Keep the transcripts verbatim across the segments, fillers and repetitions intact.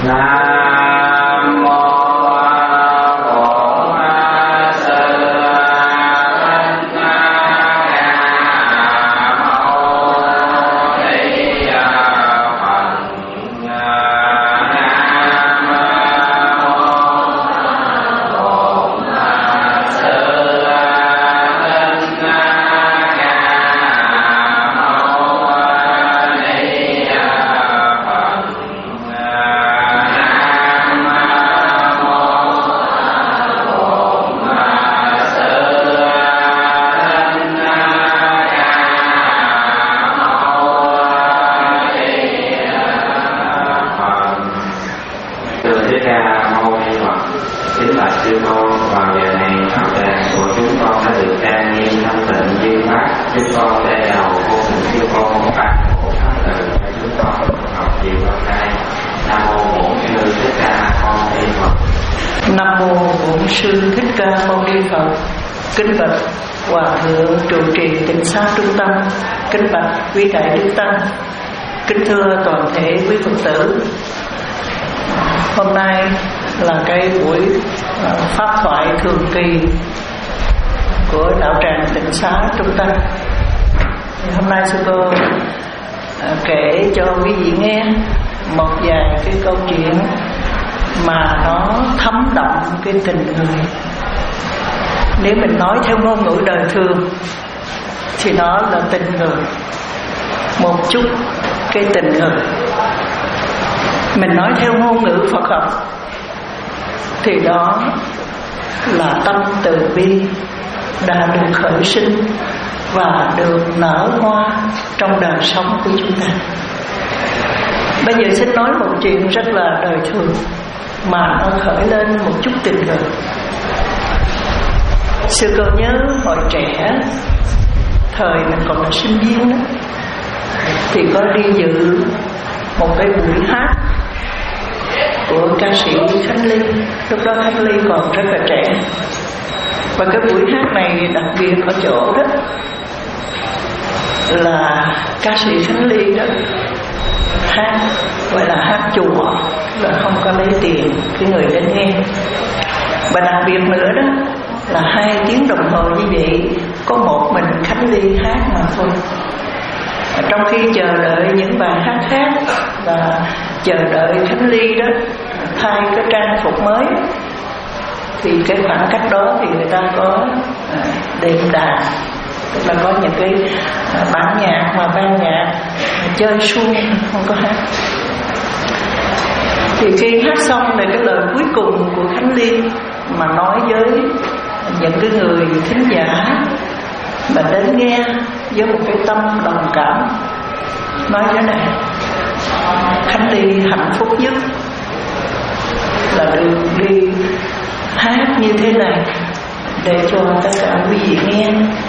Nam mô Kính bạch Hòa thượng trụ trì Tịnh Xá Trung Tâm, kính bạch quý đại đức tăng, kính thưa toàn thể quý Phật tử. Hôm nay là cái buổi pháp thoại thường kỳ của đạo tràng Tịnh Xá Trung Tâm. Hôm nay sư cô kể cho quý vị nghe một vài cái câu chuyện mà nó thấm đậm cái tình người. Nếu mình nói theo ngôn ngữ đời thường thì nó là tình người, một chút cái tình người. Mình nói theo ngôn ngữ Phật học thì đó là tâm từ bi đã được khởi sinh và được nở hoa trong đời sống của chúng ta. Bây giờ xin nói một chuyện rất là đời thường mà nó khởi lên một chút tình người. Sư cô nhớ hồi trẻ, thời mình còn là sinh viên đó, thì có đi dự một cái buổi hát của ca sĩ Khánh Ly. Lúc đó Khánh Ly còn rất là trẻ. Và cái buổi hát này đặc biệt ở chỗ đó là ca sĩ Khánh Ly đó hát, gọi là hát chùa, là không có lấy tiền cái người đến nghe. Và đặc biệt nữa đó là hai tiếng đồng hồ như vậy có một mình Khánh Ly hát mà thôi. Trong khi chờ đợi những bài hát khác và chờ đợi Khánh Ly đó thay cái trang phục mới, thì cái khoảng cách đó thì người ta có đệm đàn, tức là có những cái bản nhạc mà ban nhạc chơi suông, không có hát. Thì khi hát xong thì cái lời cuối cùng của Khánh Ly mà nói với những cái người thính giả mà đến nghe với một cái tâm đồng cảm, nói thế này: Khánh Ly hạnh phúc nhất là được đi hát như thế này để cho tất cả quý vị nghe.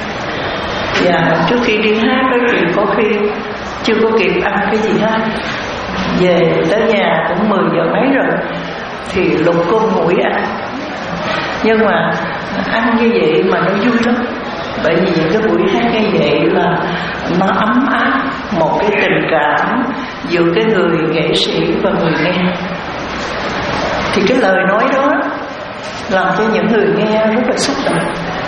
Và trước khi đi hát đó thì có khi chưa có kịp ăn cái gì hết, về tới nhà cũng mười giờ mấy rồi thì lục cơm mũi ăn. Nhưng mà ăn như vậy mà nó vui lắm, bởi vì những cái buổi hát như vậy là nó ấm áp một cái tình cảm giữa cái người nghệ sĩ và người nghe. Thì cái lời nói đó làm cho những người nghe rất là xúc động,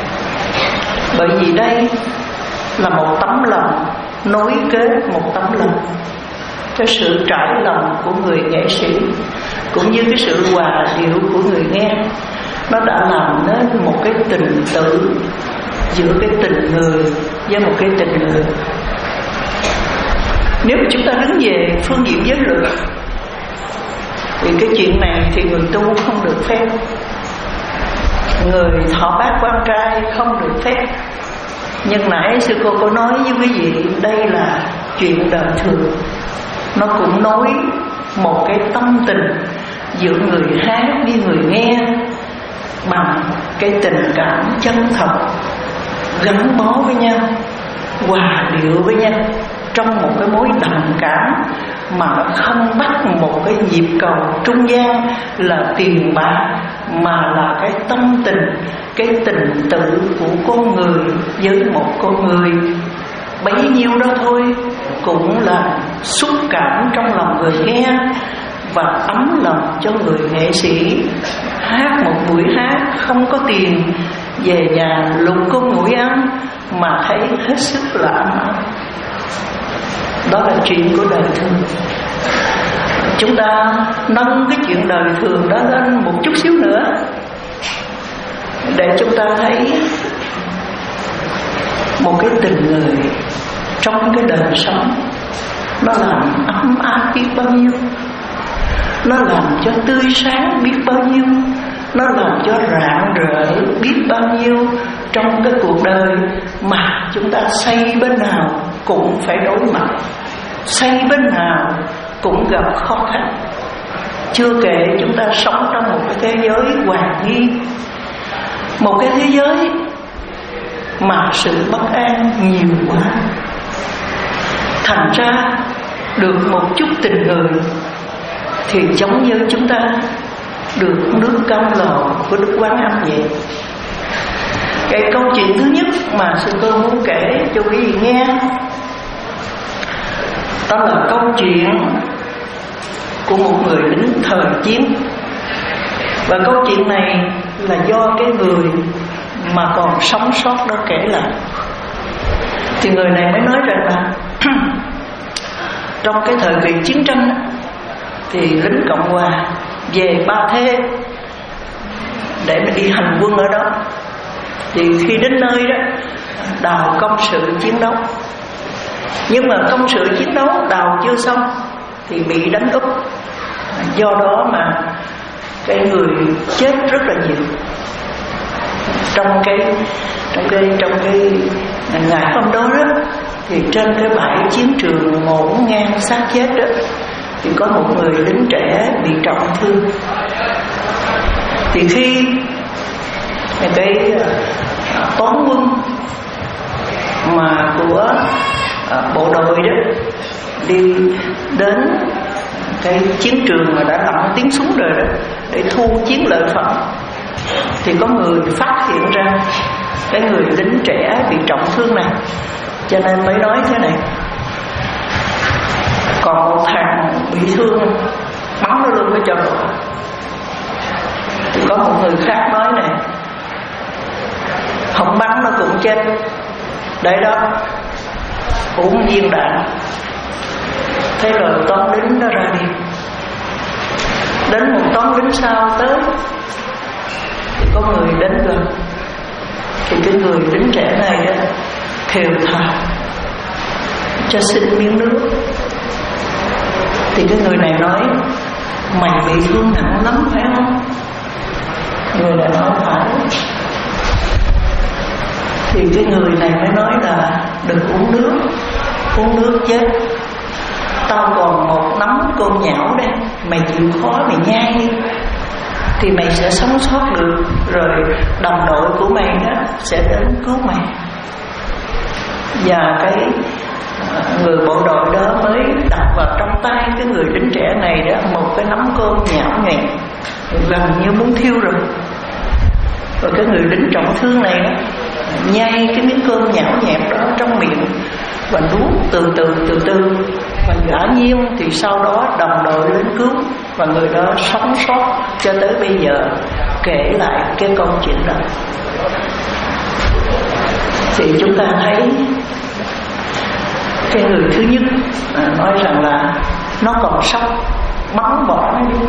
bởi vì đây là một tấm lòng nối kết, một tấm lòng, cái sự trải lòng của người nghệ sĩ cũng như cái sự hòa điệu của người nghe, nó đã làm nên một cái tình tự giữa cái tình người với một cái tình người. Nếu mà chúng ta đứng về phương diện giới luật thì cái chuyện này thì người tu không được phép, người thọ bát quan trai không được phép. Nhưng nãy sư cô có nói với quý vị, đây là chuyện đời thường, nó cũng nói một cái tâm tình giữa người hát với người nghe bằng cái tình cảm chân thật, gắn bó với nhau, hòa điệu với nhau trong một cái mối đồng cảm mà nó không bắt một cái nhịp cầu trung gian là tiền bạc, mà là cái tâm tình, cái tình tự của con người với một con người. Bấy nhiêu đó thôi cũng là xúc cảm trong lòng người nghe, và ấm lòng cho người nghệ sĩ hát một buổi hát không có tiền, về nhà lục con mũi ăn mà thấy hết sức là ấm ấm. Đó là chuyện của đời thường. Chúng ta nâng cái chuyện đời thường đó lên một chút xíu nữa để chúng ta thấy một cái tình người trong cái đời sống nó làm ấm áp biết bao nhiêu, nó làm cho tươi sáng biết bao nhiêu, nó làm cho rạng rỡ biết bao nhiêu trong cái cuộc đời mà chúng ta xây bên nào cũng phải đối mặt, xây bên nào cũng gặp khó khăn. Chưa kể chúng ta sống trong một cái thế giới hoàn nghi, một cái thế giới mà sự bất an nhiều quá. Thành ra được một chút tình người thì giống như chúng ta được nước cam lồ của Đức Quán Âm vậy. Cái câu chuyện thứ nhất mà sư cô muốn kể cho quý vị nghe, đó là câu chuyện của một người lính thời chiến. Và câu chuyện này là do cái người mà còn sống sót đó kể lại. Thì người này mới nói rằng là trong cái thời kỳ chiến tranh thì lính Cộng Hòa về Ba Thê để mà đi hành quân ở đó. Thì khi đến nơi đó đào công sự chiến đấu, nhưng mà công sự chiến đấu đào chưa xong thì bị đánh úp. Do đó mà cái người chết rất là nhiều. Trong cái trong cái trong cái ngày hôm đó đó thì trên cái bãi chiến trường ngổn ngang xác chết đó thì có một người lính trẻ bị trọng thương. Thì khi cái toán quân mà của bộ đội đó đi đến cái chiến trường mà đã lặng tiếng súng rồi đó để thu chiến lợi phẩm, thì có người phát hiện ra cái người lính trẻ bị trọng thương này, cho nên mới nói thế này: còn một thằng bị thương, bắn nó luôn với cho rồi. Thì có một người khác nói này: không bắn nó cũng chết, để đó uống viên đạn. Thế rồi toán lính nó ra đi. Đến một toán lính sau tới thì có người đến gần, thì cái người lính trẻ này đó thều thào cho xin miếng nước. Thì cái người này nói: mày bị thương nặng lắm phải không? Người này nói phải. Thì cái người này mới nói là đừng uống nước, uống nước chết. Tao còn một nắm côn nhão đây, mày chịu khó mày nhai đi thì mày sẽ sống sót được, rồi đồng đội của mày đó sẽ đến cứu mày. Và cái người bộ đội đó mới đặt vào trong tay cái người lính trẻ này đó một cái nắm côn nhão nhẹ, gần như muốn thiêu rồi. Rồi cái người lính trọng thương này đó nhai cái miếng cơm nhão nhẹp đó trong miệng và nuốt từ từ từ từ. Và quả nhiên thì sau đó đồng đội đến cứu và người đó sống sót cho tới bây giờ, kể lại cái câu chuyện đó. Thì chúng ta thấy cái người thứ nhất à, nói rằng là nó còn sốc, bắn bỏ nó đi.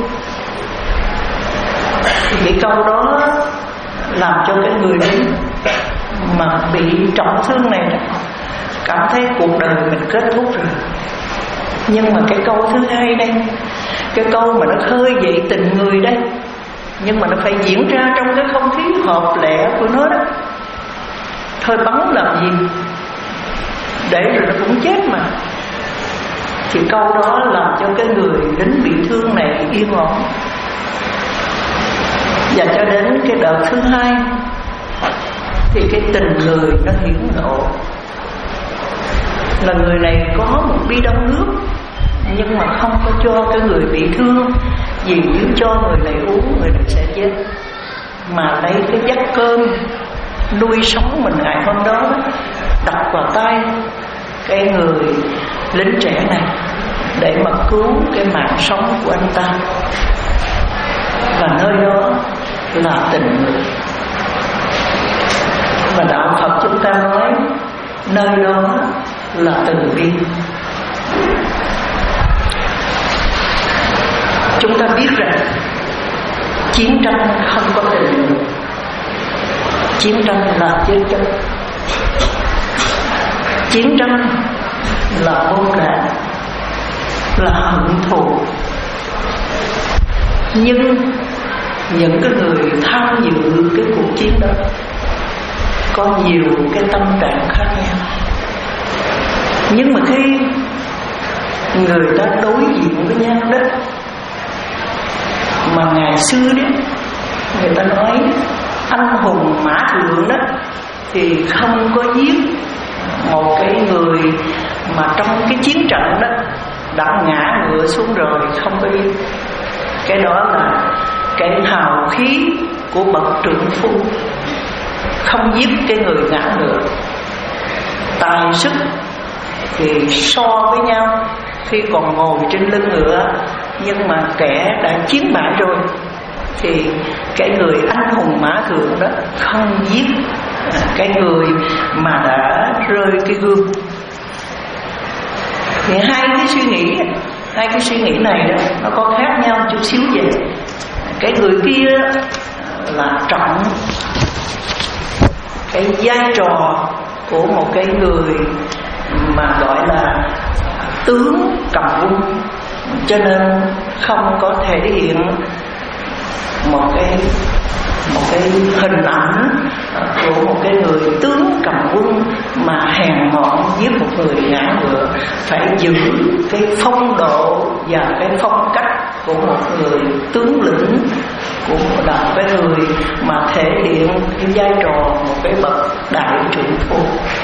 Thì cái câu đó làm cho cái người lính mà bị trọng thương này đó cảm thấy cuộc đời mình kết thúc rồi. Nhưng mà cái câu thứ hai đây, cái câu mà nó khơi dậy tình người đây, nhưng mà nó phải diễn ra trong cái không khí hợp lệ của nó đó. Thôi bắn làm gì, để rồi nó cũng chết mà. Thì câu đó làm cho cái người lính bị thương này yên ổn. Và cho đến cái đợt thứ hai thì cái tình người nó hiển lộ, là người này có một bi đông nước nhưng mà không có cho cái người bị thương, vì nếu cho người này uống người này sẽ chết, mà lấy cái vắt cơm nuôi sống mình ngày hôm đó đặt vào tay cái người lính trẻ này. để mà cứu cái mạng sống của anh ta. Và nơi đó là tình người. Và đạo Phật chúng ta nói nơi đó là từ bi. Chúng ta biết rằng chiến tranh không có tình người, chiến tranh là chiến tranh, chiến tranh là bom đạn, là hận thù. Nhưng những cái người tham dự cái cuộc chiến đó có nhiều cái tâm trạng khác nhau. Nhưng mà khi người ta đối diện với nhau đó, mà ngày xưa đó người ta nói anh hùng mã thượng đó, thì không có giết một cái người mà trong cái chiến trận đó đã ngã ngựa xuống rồi không có giết. Cái đó là cái hào khí của bậc trưởng phu, không giết cái người ngã ngựa. Tài sức thì so với nhau khi còn ngồi trên lưng ngựa, nhưng mà kẻ đã chiến bại rồi thì cái người anh hùng mã thượng đó không giết cái người mà đã rơi cái gươm. Thì hai cái suy nghĩ hai cái suy nghĩ này đó nó có khác nhau chút xíu vậy. Cái người kia là trọng cái vai trò của một cái người mà gọi là tướng cầm quân, cho nên không có thể hiện một cái một cái hình ảnh của một cái người tướng cầm quân mà hèn mọn giết một người ngã ngựa. Phải giữ cái phong độ và cái phong cách của một người tướng lĩnh, của một cái người mà thể hiện cái vai trò một cái bậc đại trưởng phu.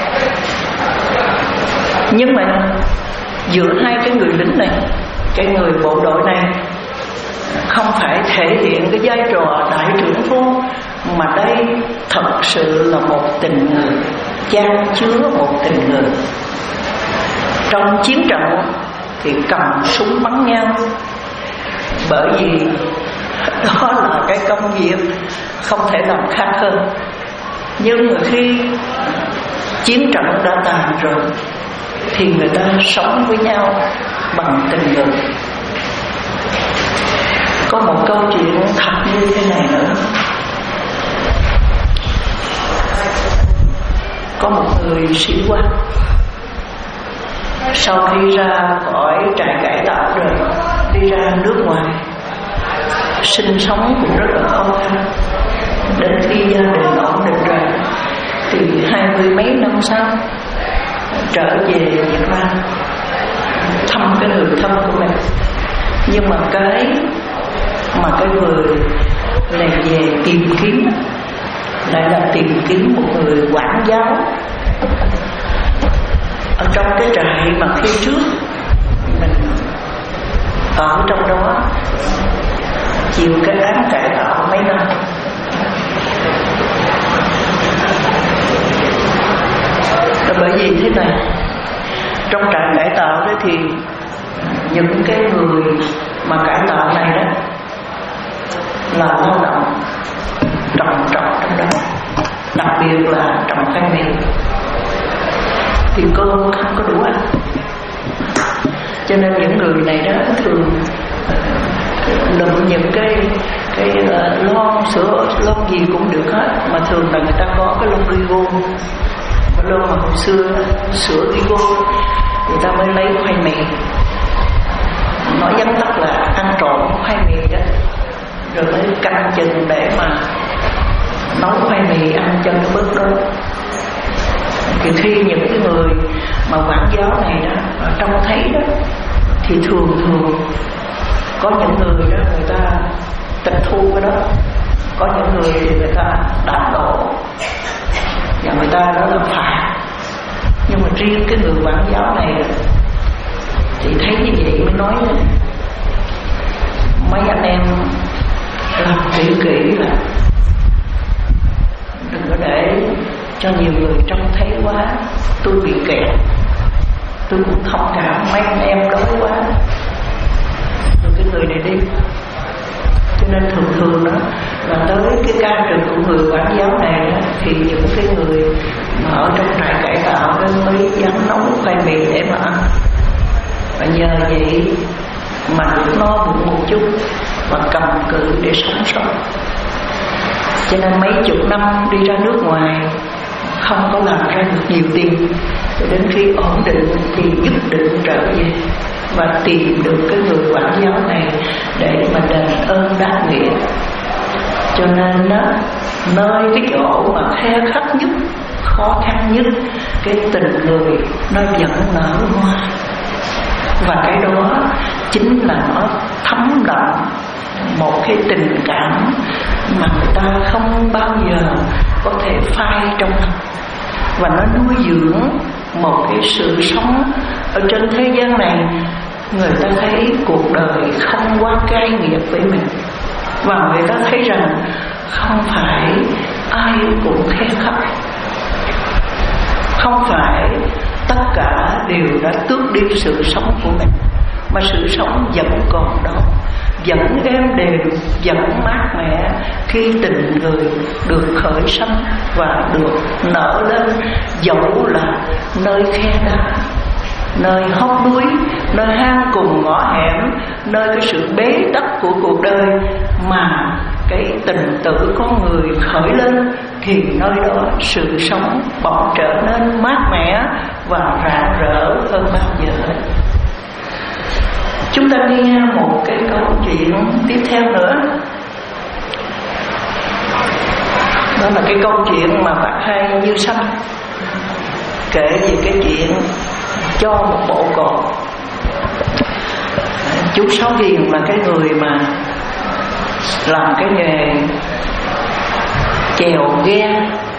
Nhưng mà giữa hai cái người lính này, cái người bộ đội này không phải thể hiện cái vai trò đại trưởng phu, mà đây thật sự là một tình người, chan chứa một tình người. Trong chiến trận thì cầm súng bắn nhau, bởi vì đó là cái công việc không thể làm khác hơn. Nhưng mà khi chiến trận đã tàn rồi thì người ta sống với nhau bằng tình người. Có một câu chuyện thật như thế này nữa. Có một người sĩ quan sau khi ra khỏi trại cải tạo rồi đi ra nước ngoài sinh sống cũng rất là khó khăn. Đến khi gia đình ổn định rồi thì hai mươi mấy năm sau trở về Việt Nam thăm cái người thân của mình. Nhưng mà cái mà cái người này về tìm kiếm lại là tìm kiếm một người quản giáo ở trong cái trại mà khi trước mình ở trong đó chịu cái án cải tạo mấy năm. Bởi vì thế này, trong trại cải tạo đó thì những cái người mà cải tạo này đó là lao động trồng trọt trong đó, đặc biệt là trồng khoai mì, thì cơm không có đủ ăn. Cho nên những người này đó thường lượm những cái cái uh, lon sữa lon gì cũng được hết, mà thường là người ta có cái lon rigo, cái lon mà hồi xưa sữa rigo người ta mới lấy khoai mì, nói vắn tắt là ăn trộn khoai mì đó, rồi mới canh chừng để mà nấu khoai mì ăn cho nó bớt đói. Thì khi những cái người mà quản giáo này đó ở trong thấy đó thì thường thường có những người đó người ta tịch thu cái đó, có những người thì người ta đạp đổ và người ta đó là phạt. Nhưng mà riêng cái người quản giáo này chị thấy như vậy mới nói là mấy anh em làm kỹ kỹ là đừng có để cho nhiều người trông thấy quá, tôi bị kẹt, tôi cũng thông cảm mấy anh em đói quá rồi cái người này đi. Cho nên thường thường đó là tới cái ca trực của người quản giáo này đó, thì những cái người mà ở trong trại cải tạo đó mới dám nấu khoai mì để mà ăn. Và nhờ vậy mà được no bụng một chút và cầm cự để sống sót. Cho nên mấy chục năm đi ra nước ngoài không có làm ra được nhiều tiền, cho đến khi ổn định thì nhất định trở về và tìm được cái người quản giáo này để mà đền ơn đáp nghĩa. Cho nên đó, nơi cái chỗ mà khe khắc nhất, khó khăn nhất, cái tình người nó vẫn nở hoa. Và cái đó chính là nó thấm đậm một cái tình cảm mà người ta không bao giờ có thể phai trong lòng. Và nó nuôi dưỡng một cái sự sống ở trên thế gian này. Người ta thấy cuộc đời không quá cay nghiệt với mình, và người ta thấy rằng không phải ai cũng khe khắc, không phải tất cả đều đã tước đi sự sống của mình, mà sự sống vẫn còn đó, vẫn êm đềm, vẫn mát mẻ khi tình người được khởi sanh và được nở lên, dẫu là nơi khe đá, nơi hốc núi, nơi hang cùng ngõ hẻm, nơi cái sự bế tắc của cuộc đời, mà cái tình tử con người khởi lên thì nơi đó sự sống bỗng trở nên mát mẻ và rạng rỡ hơn bao giờ hết. Chúng ta nghe một cái câu chuyện tiếp theo nữa. Đó là cái câu chuyện mà bác Hai Như Sanh kể về cái chuyện cho một bộ cột. Chú Sáu Hiền là cái người mà làm cái nghề chèo ghe,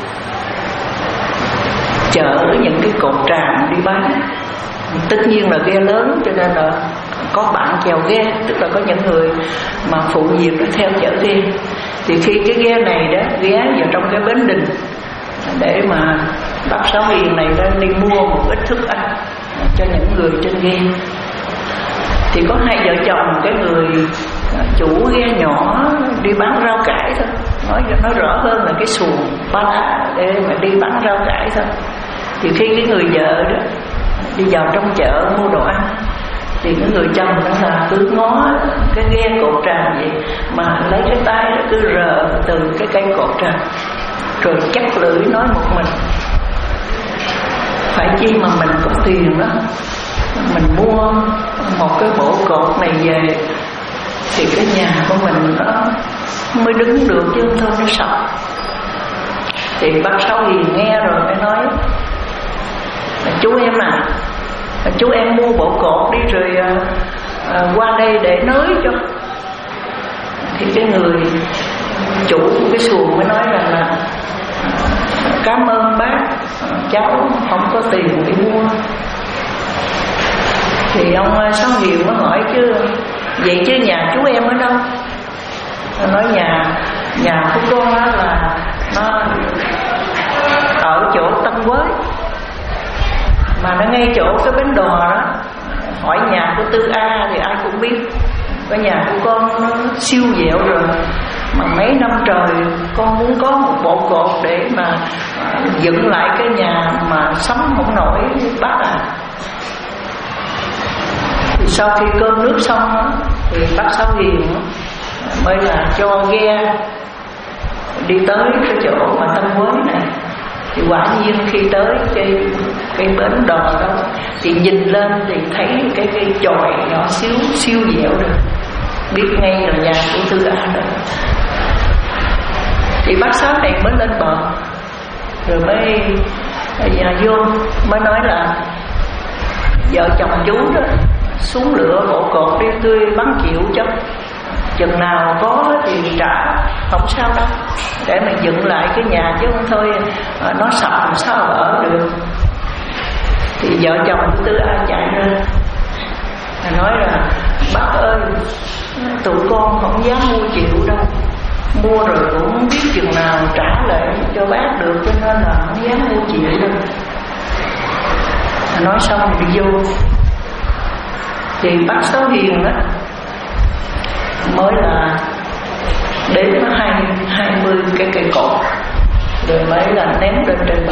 chở những cái cột tràm đi bán. Tất nhiên là ghe lớn, cho nên là có bạn chèo ghe, tức là có những người mà phụ việc nó theo chở ghe. Thì khi cái ghe này đó ghé vào trong cái bến đình để mà bác Sáu Hiền này ra đi mua một ít thức ăn cho những người trên ghe, thì có hai vợ chồng, cái người chủ ghe nhỏ đi bán rau cải thôi, nói nói rõ hơn là cái xuồng ba la để mà đi bán rau cải thôi. Thì khi cái người vợ đó đi vào trong chợ mua đồ ăn, thì cái người chồng đó là cứ ngó cái ghe cột tràm vậy mà lấy cái tay đó cứ rờ từ cái cây cột tràm, rồi chắc lưỡi nói một mình: phải chi mà mình có tiền đó, mình mua một cái bộ cột này về thì cái nhà của mình nó mới đứng được, chứ không thôi nó sập. Thì bác Sáu Hiền nghe rồi mới nói: chú em à, chú em mua bộ cột đi rồi à, à, qua đây để nới cho. Thì cái người chủ cái xuồng mới nói rằng là: cảm ơn bác, cháu không có tiền để mua. Thì ông Sáu Hiền mới hỏi: chứ vậy chứ nhà chú em ở đâu? Nó nói nhà nhà của con đó là nó ở chỗ Tân Quới, mà nó ngay chỗ cái bến đò đó. Hỏi nhà của Tư A thì ai cũng biết. Cái nhà của con nó siêu dẹo rồi, mà mấy năm trời con muốn có một bộ cột để mà dựng lại cái nhà mà sống không nổi bác à. Thì sau khi cơm nước xong thì bác Sáu Hiền mới là cho ghe đi tới cái chỗ mà Tân Quới này. Thì quả nhiên khi tới cái, cái bến đò đó thì nhìn lên thì thấy cái cái chòi nhỏ xíu siêu dẹo rồi, biết ngay là nhà của Tư A rồi. Thì bác Sáu này mới lên bờ, rồi mới nhà vô mới nói là vợ chồng chú đó xuống lựa bộ cột đi, tươi bắn chịu cho, chừng nào có thì trả, không sao đâu, để mà dựng lại cái nhà, chứ không thôi nó sập làm sao ở được. Thì vợ chồng của Tư A chạy ra nói là: bác ơi, tụi con không dám mua chịu đâu, mua rồi cũng không biết chừng nào trả lại cho bác được, cho nên là không dám mua chịu đâu. nói xong thì đi vô. Thì bác Sáu Hiền á mới là đếm hai hai mươi cái cây cột, rồi mới là ném lên trên bờ,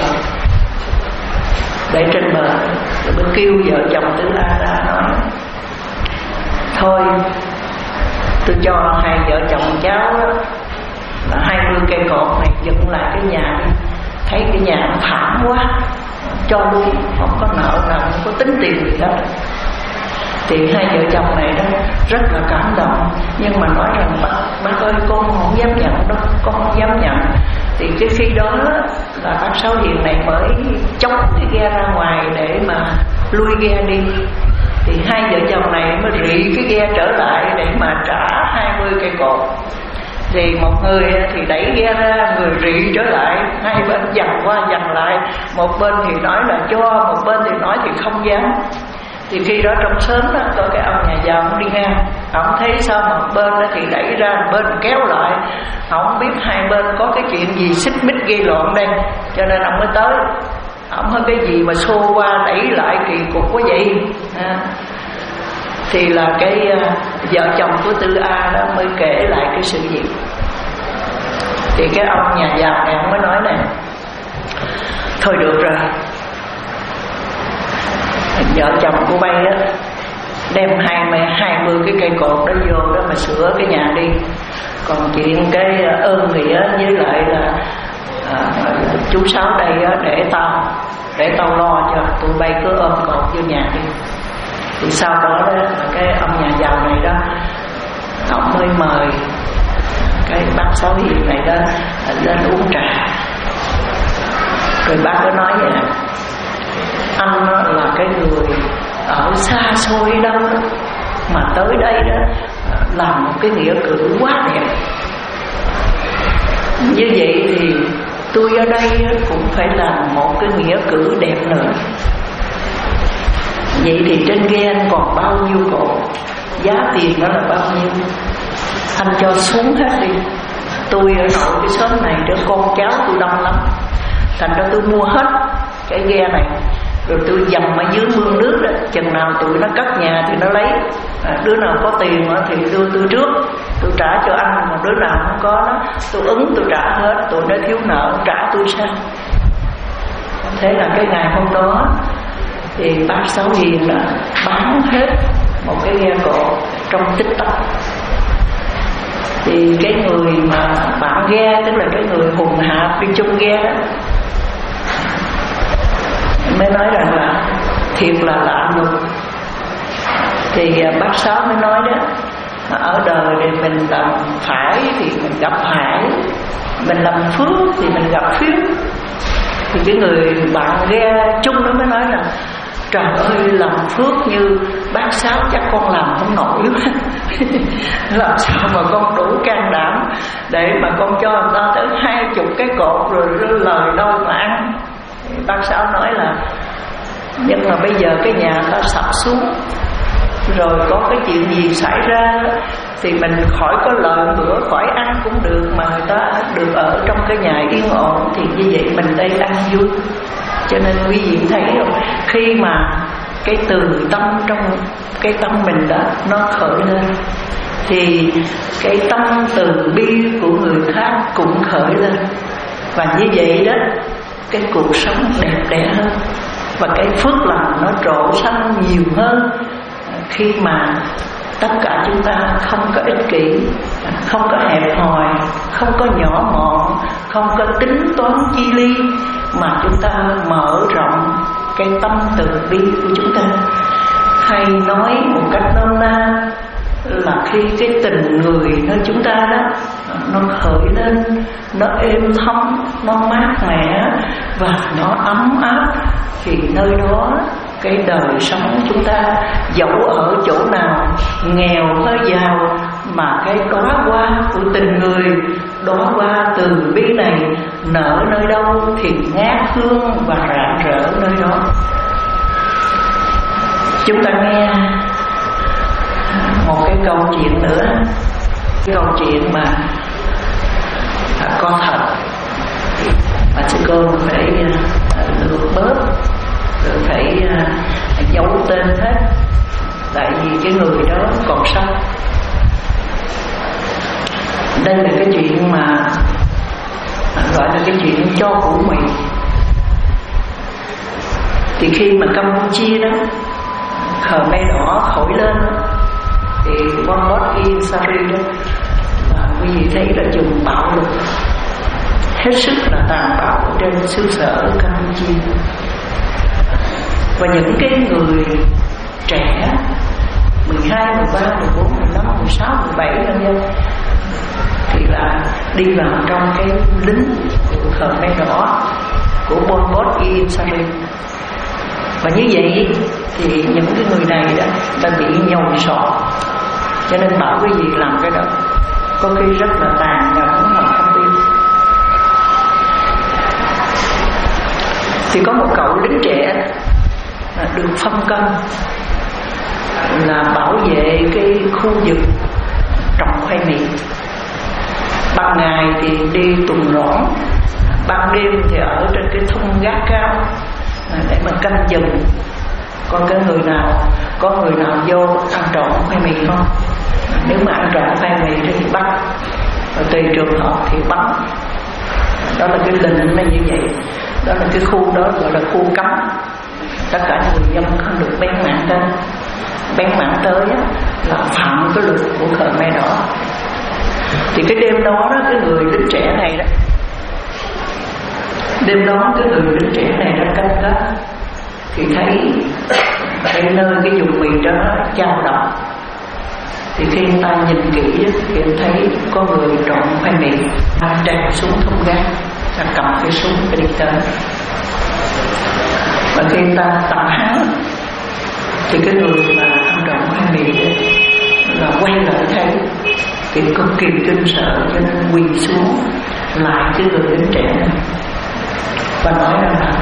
để trên bờ, rồi mới kêu vợ chồng Tư A ra nói thôi tôi cho hai vợ chồng cháu là hai mươi cây cột này dựng lại cái nhà đi, thấy cái nhà nó thảm quá, cho luôn, không có nợ nào, không có tính tiền gì hết. Thì hai vợ chồng này đó rất là cảm động, nhưng mà nói rằng bác, bác ơi con không dám nhận đâu, con không dám nhận. Thì cái khi đó là bác Sáu Hiền này mới chống cái ghe ra ngoài để mà lui ghe đi. Thì hai vợ chồng này mới rị cái ghe trở lại để mà trả hai mươi cây cột. Thì một người thì đẩy ghe ra, người rị trở lại, hai bên dằn qua dằn lại, một bên thì nói là cho, một bên thì nói thì không dám. Thì khi đó trong xóm đó có cái ông nhà giàu ông đi ngang, ông thấy sao một bên đó thì đẩy ra, một bên kéo lại, ông biết hai bên có cái chuyện gì xích mích gây loạn đây, cho nên ông mới tới. Ông nói cái gì mà xô qua đẩy lại kỳ cục quá vậy à. Thì là cái uh, vợ chồng của Tư A đó mới kể lại cái sự việc. Thì cái ông nhà giàu này ông mới nói này, thôi được rồi, vợ chồng của bay á đem hai mươi hai mươi cái cây cột đó vô đó mà sửa cái nhà đi, còn chuyện cái ơn nghĩa với lại là à, chú Sáu đây á, để tao để tao lo cho, tụi bay cứ ôm cột vô nhà đi. Thì sau đó, đó cái ông nhà giàu này đó ông mới mời cái bác Sáu Hiền này đó lên uống trà. Rồi bác có nói vậy nè, anh là cái người ở xa xôi đâu đó, mà tới đây đó làm một cái nghĩa cử quá đẹp. Như vậy thì tôi ở đây cũng phải làm một cái nghĩa cử đẹp nữa. Vậy thì trên ghe anh còn bao nhiêu cột, giá tiền đó là bao nhiêu, anh cho xuống hết đi. Tôi ở nội cái xóm này đứa con cháu tôi đông lắm, thành ra tôi mua hết cái ghe này, rồi tôi dầm ở dưới mương nước đó, chừng nào tụi nó cất nhà thì nó lấy. À, đứa nào có tiền thì đưa tôi trước, tôi trả cho anh, mà đứa nào không có đó tôi ứng tôi trả hết, tụi nó thiếu nợ trả tôi sao. Thế là cái ngày hôm đó thì bác Sáu Hiền đã bán hết một cái ghe cộ trong tích tắc. Thì cái người mà bạn ghe, tức là cái người hùng hạp đi chung ghe đó, mới nói rằng là thiệt là lạ lùng. Thì bác Sáu mới nói đó, ở đời thì mình làm phải thì mình gặp phải, mình làm phước thì mình gặp phước. Thì cái người bạn ghe chung đó mới nói rằng trời ơi, làm phước như bác Sáu chắc con làm không nổi. Làm sao mà con đủ can đảm để mà con cho người ta tới hai chục cái cột rồi lời đâu mà ăn. Bác Sáu nói là nhưng mà bây giờ cái nhà ta sập xuống rồi, có cái chuyện gì xảy ra thì mình khỏi có lợi bữa, khỏi ăn cũng được, mà người ta được ở trong cái nhà yên ổn, thì như vậy mình đây ăn vui. Cho nên quý vị thấy không, khi mà cái từ tâm trong cái tâm mình đó nó khởi lên, thì cái tâm từ bi của người khác cũng khởi lên. Và như vậy đó, cái cuộc sống đẹp đẽ hơn, và cái phước lành nó trổ xanh nhiều hơn, khi mà tất cả chúng ta không có ích kỷ, không có hẹp hòi, không có nhỏ mọn, không có tính toán chi ly, mà chúng ta mở rộng cái tâm từ bi của chúng ta. Hay nói một cách nôm na là khi cái tình người nơi chúng ta đó nó khởi lên, nó êm thấm, nó mát mẻ và nó ấm áp, thì nơi đó cái đời sống chúng ta dẫu ở chỗ nào, nghèo hay giàu, mà cái đóa hoa của tình người, đóa hoa từ bi này nở nơi đâu thì ngát hương và rạng rỡ nơi đó. Chúng ta nghe một cái câu chuyện nữa, cái câu chuyện mà có thật mà sư cô phải lược bớt, rồi phải phải à, giấu tên hết, tại vì cái người đó còn sống. Đây là cái chuyện mà gọi là cái chuyện cho củ mì. Thì khi mà Campuchia đó Khmer Đỏ khởi lên thì Pol Pot Ieng Sari đó, và quý vị thấy là dùng bạo lực hết sức là tàn bạo trên xứ sở Campuchia. Và những cái người trẻ mười hai, mười ba, mười bốn, mười lăm, mười sáu, mười bảy năm dân thì là đi vào trong cái lính của Khmer Đỏ của Pol Pot Ieng Sari. Và như vậy thì những cái người này đó đã bị nhồi sọ, cho nên bảo cái gì làm cái đó, có khi rất là tàn nhẫn mà không biết. Thì có một cậu lính trẻ được phân công là bảo vệ cái khu vực trồng khoai mì. Ban ngày thì đi tuần lõn, ban đêm thì ở trên cái thung gác cao để mà canh chừng coi cái người nào có người nào vô ăn trộm khoai mì không. Nếu mà ăn trộm khoai mì thì bắt, rồi tùy trường hợp thì bắn. Đó là cái lệnh là như vậy. Đó là cái khu đó gọi là khu cấm, tất cả người dân không được bén mảng tới. Bén mảng tới là phạm cái luật của Khmer Đỏ. Thì cái đêm đó đó, cái người lính trẻ này đó, đêm đó cái người lính trẻ này đang canh gác thì thấy cái nơi cái vùng mì đó dao động. Thì khi người ta nhìn kỹ thì anh thấy có người trộm khoai mì đang xuống thùng gác, ta cầm cái súng cái đi tới. Và khi người ta tập hắn thì cái người mà ăn trộm khoai mì là quay lại thấy thì cực kỳ kinh sợ, cho nên quỳ xuống lại cái người lính trẻ này và nói rằng là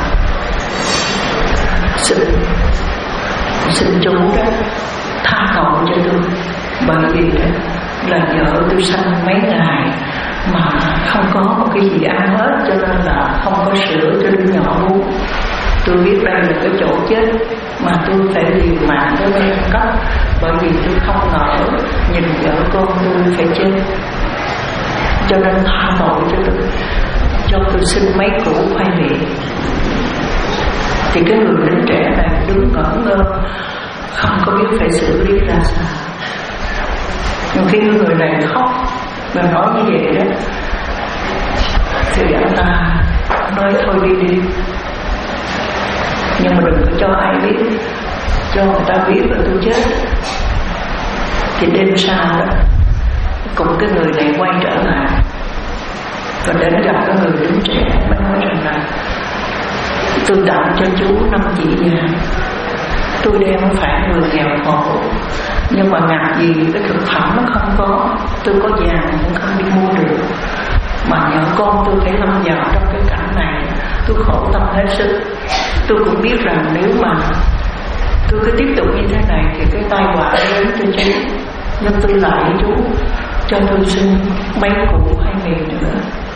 xin xin chú đó tha tội cho tôi, bởi vì đó là vợ tôi sanh mấy ngày mà không có một cái gì ăn hết, cho nên là không có sữa cho đứa nhỏ uống. Tôi biết đây là cái chỗ chết mà tôi phải liều mạng với mấy con cấp, bởi vì tôi không ngờ nhìn vợ con tôi phải chết, cho nên tha tội cho tôi, cho tôi xin mấy củ khoai mì. Thì cái người lính trẻ này đứng ngẩn ngơ, không có biết phải xử lý ra sao. Nhưng khi người này khóc và nói như vậy đó, thì anh ta nói thôi đi đi, nhưng mà đừng có cho ai biết, cho người ta biết là tôi chết. Thì đêm sau đó cùng cái người này quay trở lại và đến gặp cái người lính trẻ mới nói rằng là tôi tặng cho chú năm chỉ vàng. Tôi đen không phải người nghèo khổ, nhưng mà ngặt gì cái thực phẩm nó không có, tôi có vàng cũng không đi mua được, mà nhờ con tôi phải lâm vào trong cái cảnh này, tôi khổ tâm hết sức. Tôi cũng biết rằng nếu mà tôi cứ tiếp tục như thế này thì cái tai họa đến cho chú, nhưng tôi lại với chú, cho tôi xin mấy củ hay mì nữa.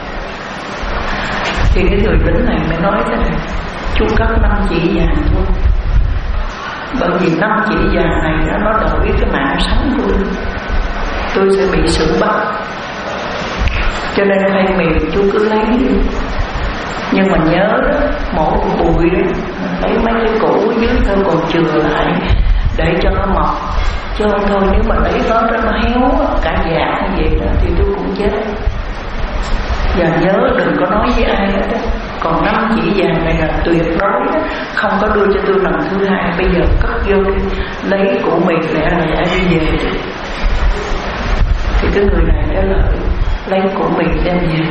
Thì cái người lính này mới nói thế này: chú cấp năm chỉ vàng thôi, bởi vì năm chỉ vàng này nó đổi cái mạng sống của tôi, tôi sẽ bị xử bắt, cho nên khoai mì chú cứ lấy đi. Nhưng mà nhớ đó, mỗi bụi đó lấy mấy cái củ dưới thôi còn chừa lại để cho nó mọc, chứ không thôi nếu mà lấy đó nó héo cả dạng như vậy đó thì tôi cũng chết. Và nhớ đừng có nói với ai hết đó. Còn năm chỉ vàng này là tuyệt đối đó, không có đưa cho tôi lần thứ hai. Bây giờ cất vô đi, lấy củ mì lẹ lẹ đi về. Thì cái người này đã lợi lấy củ mì đem về.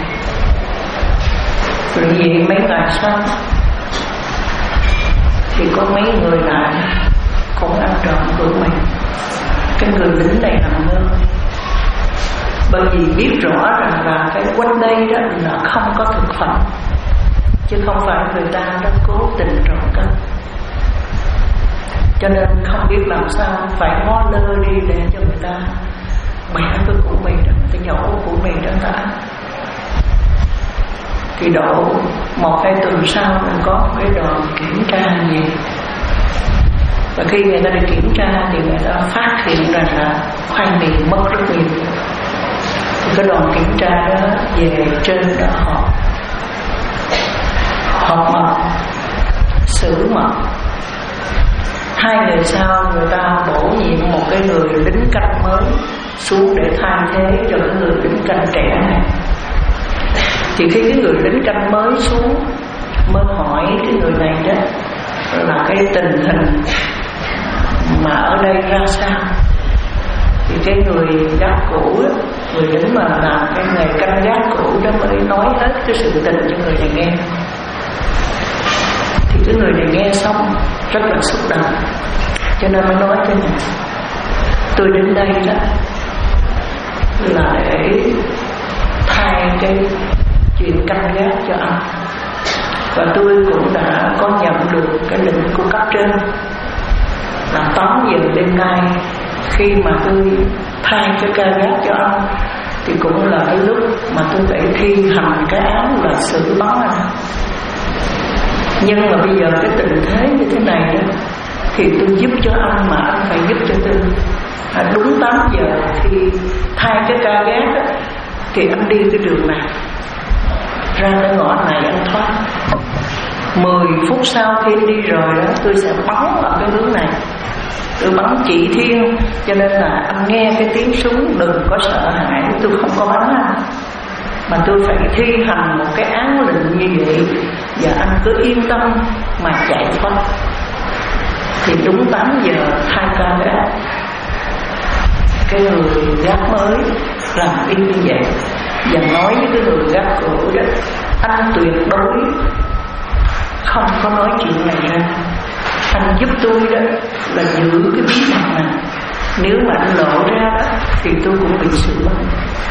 Rồi vậy mấy ngày sau thì có mấy người lại cũng ăn trộm củ mì. Cái người lính này nằm ngơ, bởi vì biết rõ rằng là cái quanh đây đó là không có thực phẩm, chứ không phải người ta đã cố tình trộm cắp, cho nên không biết làm sao phải ngó lơ đi để cho người ta bẻ cái củ mì đó, cái nhổ củ mì đó ta. Thì độ một hai tuần sau mình có một cái đoàn kiểm tra gì Và khi người ta đi kiểm tra thì người ta phát hiện rằng là khoang miệng mất rất nhiều. Thì cái đoàn kiểm tra đó về trên đó họp họp mật, xử mật. Hai ngày sau người ta bổ nhiệm một cái người lính canh mới xuống để thay thế cho cái người lính canh trẻ này. Thì khi cái người lính canh mới xuống mới hỏi cái người này đó là cái tình hình mà ở đây ra sao, thì cái người gác cũ đó, người lính mà làm cái nghề canh gác cũ đó mới nói hết cái sự tình cho người này nghe. Thì cái người này nghe xong rất là xúc động, cho nên mới nói thế này: tôi đến đây đó là để thay cái chuyện canh gác cho anh, và tôi cũng đã có nhận được cái lệnh của cấp trên là tám giờ đêm nay khi mà tôi thay cái ca gác cho anh thì cũng là cái lúc mà tôi phải thi hành cái án là xử bắn anh. Nhưng mà bây giờ cái tình thế như thế này đó, thì tôi giúp cho anh mà anh phải giúp cho tôi. À, đúng tám giờ khi thay cái ca gác đó, thì anh đi cái đường này ra cái ngõ này anh thoát. Mười phút sau khi đi rồi đó, tôi sẽ bắn vào cái hướng này. Tôi bắn chỉ thiên, cho nên là anh nghe cái tiếng súng đừng có sợ hãi. Tôi không có bắn anh, mà tôi phải thi hành một cái án lệnh như vậy, và anh cứ yên tâm mà chạy thoát. Thì đúng tám giờ thay ca gác, cái người gác mới làm y như vậy và nói với cái người gác cũ đó: anh tuyệt đối không có nói chuyện này ra, anh giúp tôi đó là giữ cái bí mật này, nếu mà anh lộ ra đó thì tôi cũng bị xử bắn.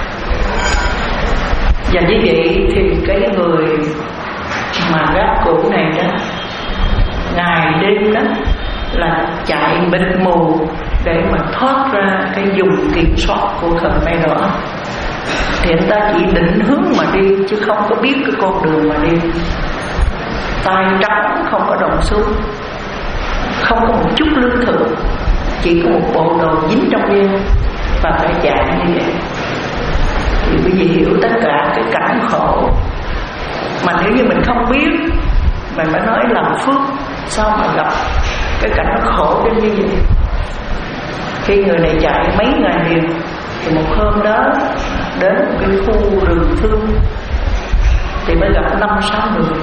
Và như vậy thì cái người mà gác cũ này đó, ngày đêm đó là chạy mịt mù để mà thoát ra cái vùng kiểm soát của Khmer Đỏ. Thì anh ta chỉ định hướng mà đi chứ không có biết cái con đường mà đi. Tay trắng, không có đồng xu, không có một chút lương thực, chỉ có một bộ đồ dính trong đêm và phải chạy như vậy. Thì quý vị hiểu tất cả cái cảnh khổ mà nếu như mình không biết, mình mới nói làm phước, sao mà gặp cái cảnh nó khổ đến như vậy. Khi người này chạy mấy ngày liền, thì một hôm đó đến một cái khu rừng thương thì mới gặp năm sáu người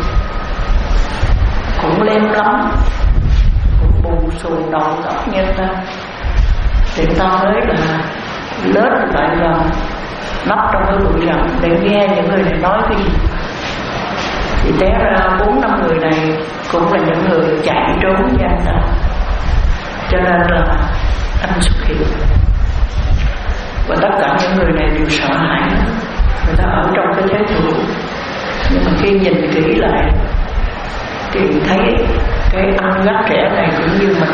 cũng lem lắm, cũng bù xù đầu tóc như ta. Thì ta nói là lết lại gần, nấp trong cái bụi rậm để nghe những người này nói cái gì. Thì té ra bốn năm người này cũng là những người chạy trốn với anh ta, cho nên là anh xuất hiện. Và tất cả những người này đều sợ hãi, người ta ở trong cái thế thủ. Nhưng mà khi nhìn kỹ lại thì thấy cái anh gác trẻ này cũng như mình,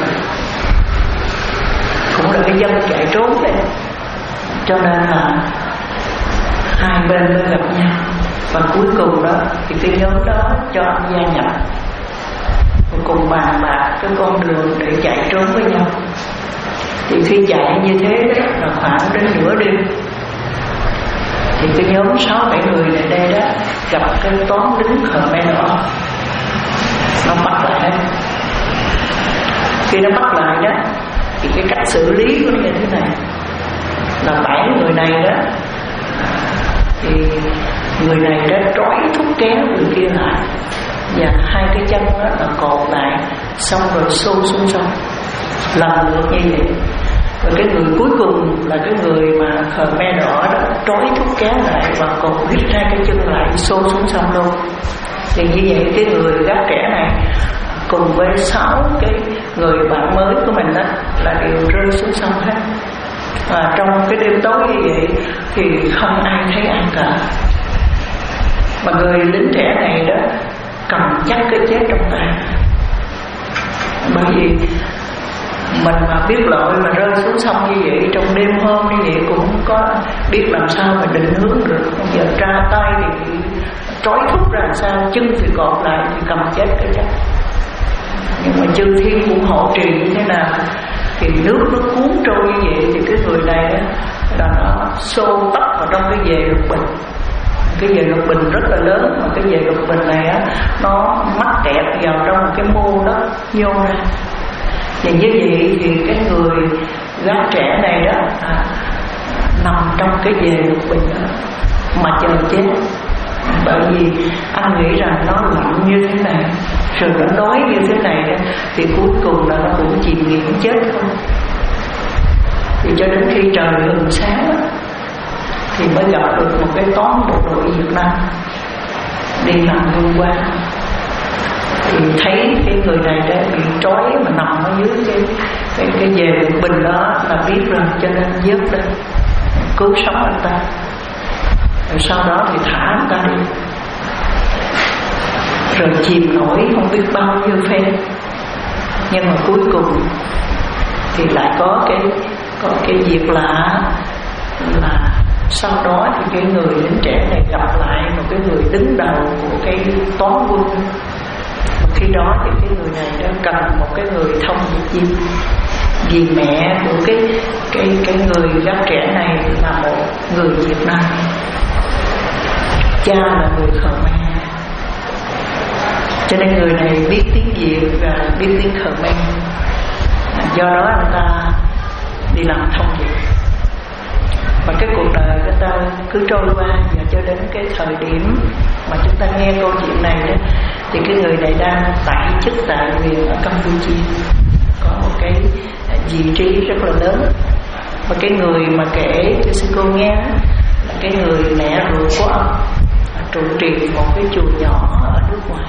cũng là cái dân chạy trốn đấy. Cho nên là hai bên mới gặp nhau. Và cuối cùng đó thì cái nhóm đó cho anh gia nhập và cùng bàn bạc cái con đường để chạy trốn với nhau. Thì khi chạy như thế đó là khoảng đến nửa đêm, thì cái nhóm sáu bảy người này đây đó gặp cái toán lính Khmer Đỏ, nó bắt lại hết. Khi nó bắt lại đó thì cái cách xử lý của nó như thế này là bảy người này đó, thì người này đã trói thúc kéo người kia lại, và hai cái chân đó là cột lại, xong rồi xô xuống sông lần lượt như vậy. Và cái người cuối cùng là cái người mà Khmer Đỏ đó trói thúc kéo lại và cột hít hai cái chân lại xô xuống sông luôn. Thì như vậy cái người gác trẻ này cùng với sáu cái người bạn mới của mình đó là đều rơi xuống sông hết. Và trong cái đêm tối như vậy thì không ai thấy ai cả. Mà người lính trẻ này đó cầm chắc cái chết trong tay, bởi vì mình mà biết lỗi mà rơi xuống sông như vậy trong đêm hôm như vậy cũng không có biết làm sao mà định hướng được. Bây giờ tra tay thì trói thúc ra sao, chân thì cột lại thì cầm chết cái chắc. Nhưng mà chư thiên cũng hộ trì như thế nào thì nước nó cuốn trôi như vậy, thì cái người này đó, là nó xô tấp vào trong cái về lục bình. Cái về lục bình rất là lớn, mà cái về lục bình này á, nó mắc kẹt vào trong một cái mô đó nhô ra. Và như vậy thì cái người gái trẻ này đó à, nằm trong cái về lục bình đó mà chờ chết. Bởi vì anh nghĩ rằng nó lạnh như thế này, rồi nó đói như thế này đó, thì cuối cùng là nó cũng chìm nghiệm chết thôi. Thì cho đến khi trời hừng sáng đó, thì mới gặp được một cái toán bộ đội Việt Nam đi làm hương quan. Thì thấy cái người này đã bị trói mà nằm ở dưới cái cái cái về lục bình đó, là biết rồi, cho nên vớt lên cứu sống anh ta. Rồi sau đó thì thả anh ta đi, rồi chìm nổi không biết bao nhiêu phen. Nhưng mà cuối cùng thì lại có cái có cái việc lạ là sau đó thì cái người lính trẻ này gặp lại một cái người đứng đầu của cái toán quân. Và khi đó thì cái người này đã cần một cái người thông dịch viên, vì mẹ của cái cái cái người gái trẻ này là một người Việt Nam, cha là người Khmer, cho nên người này biết tiếng Việt và biết tiếng Khmer. Do đó anh ta đi làm thông dịch. Và cái cuộc đời của ta cứ trôi qua, và cho đến cái thời điểm mà chúng ta nghe câu chuyện này đó, thì cái người này đang tại chức tại quyền ở Campuchia, có một cái vị trí rất là lớn. Và cái người mà kể cho sư cô nghe là cái người mẹ ruột của ông, trụ trì một cái chùa nhỏ ở nước ngoài.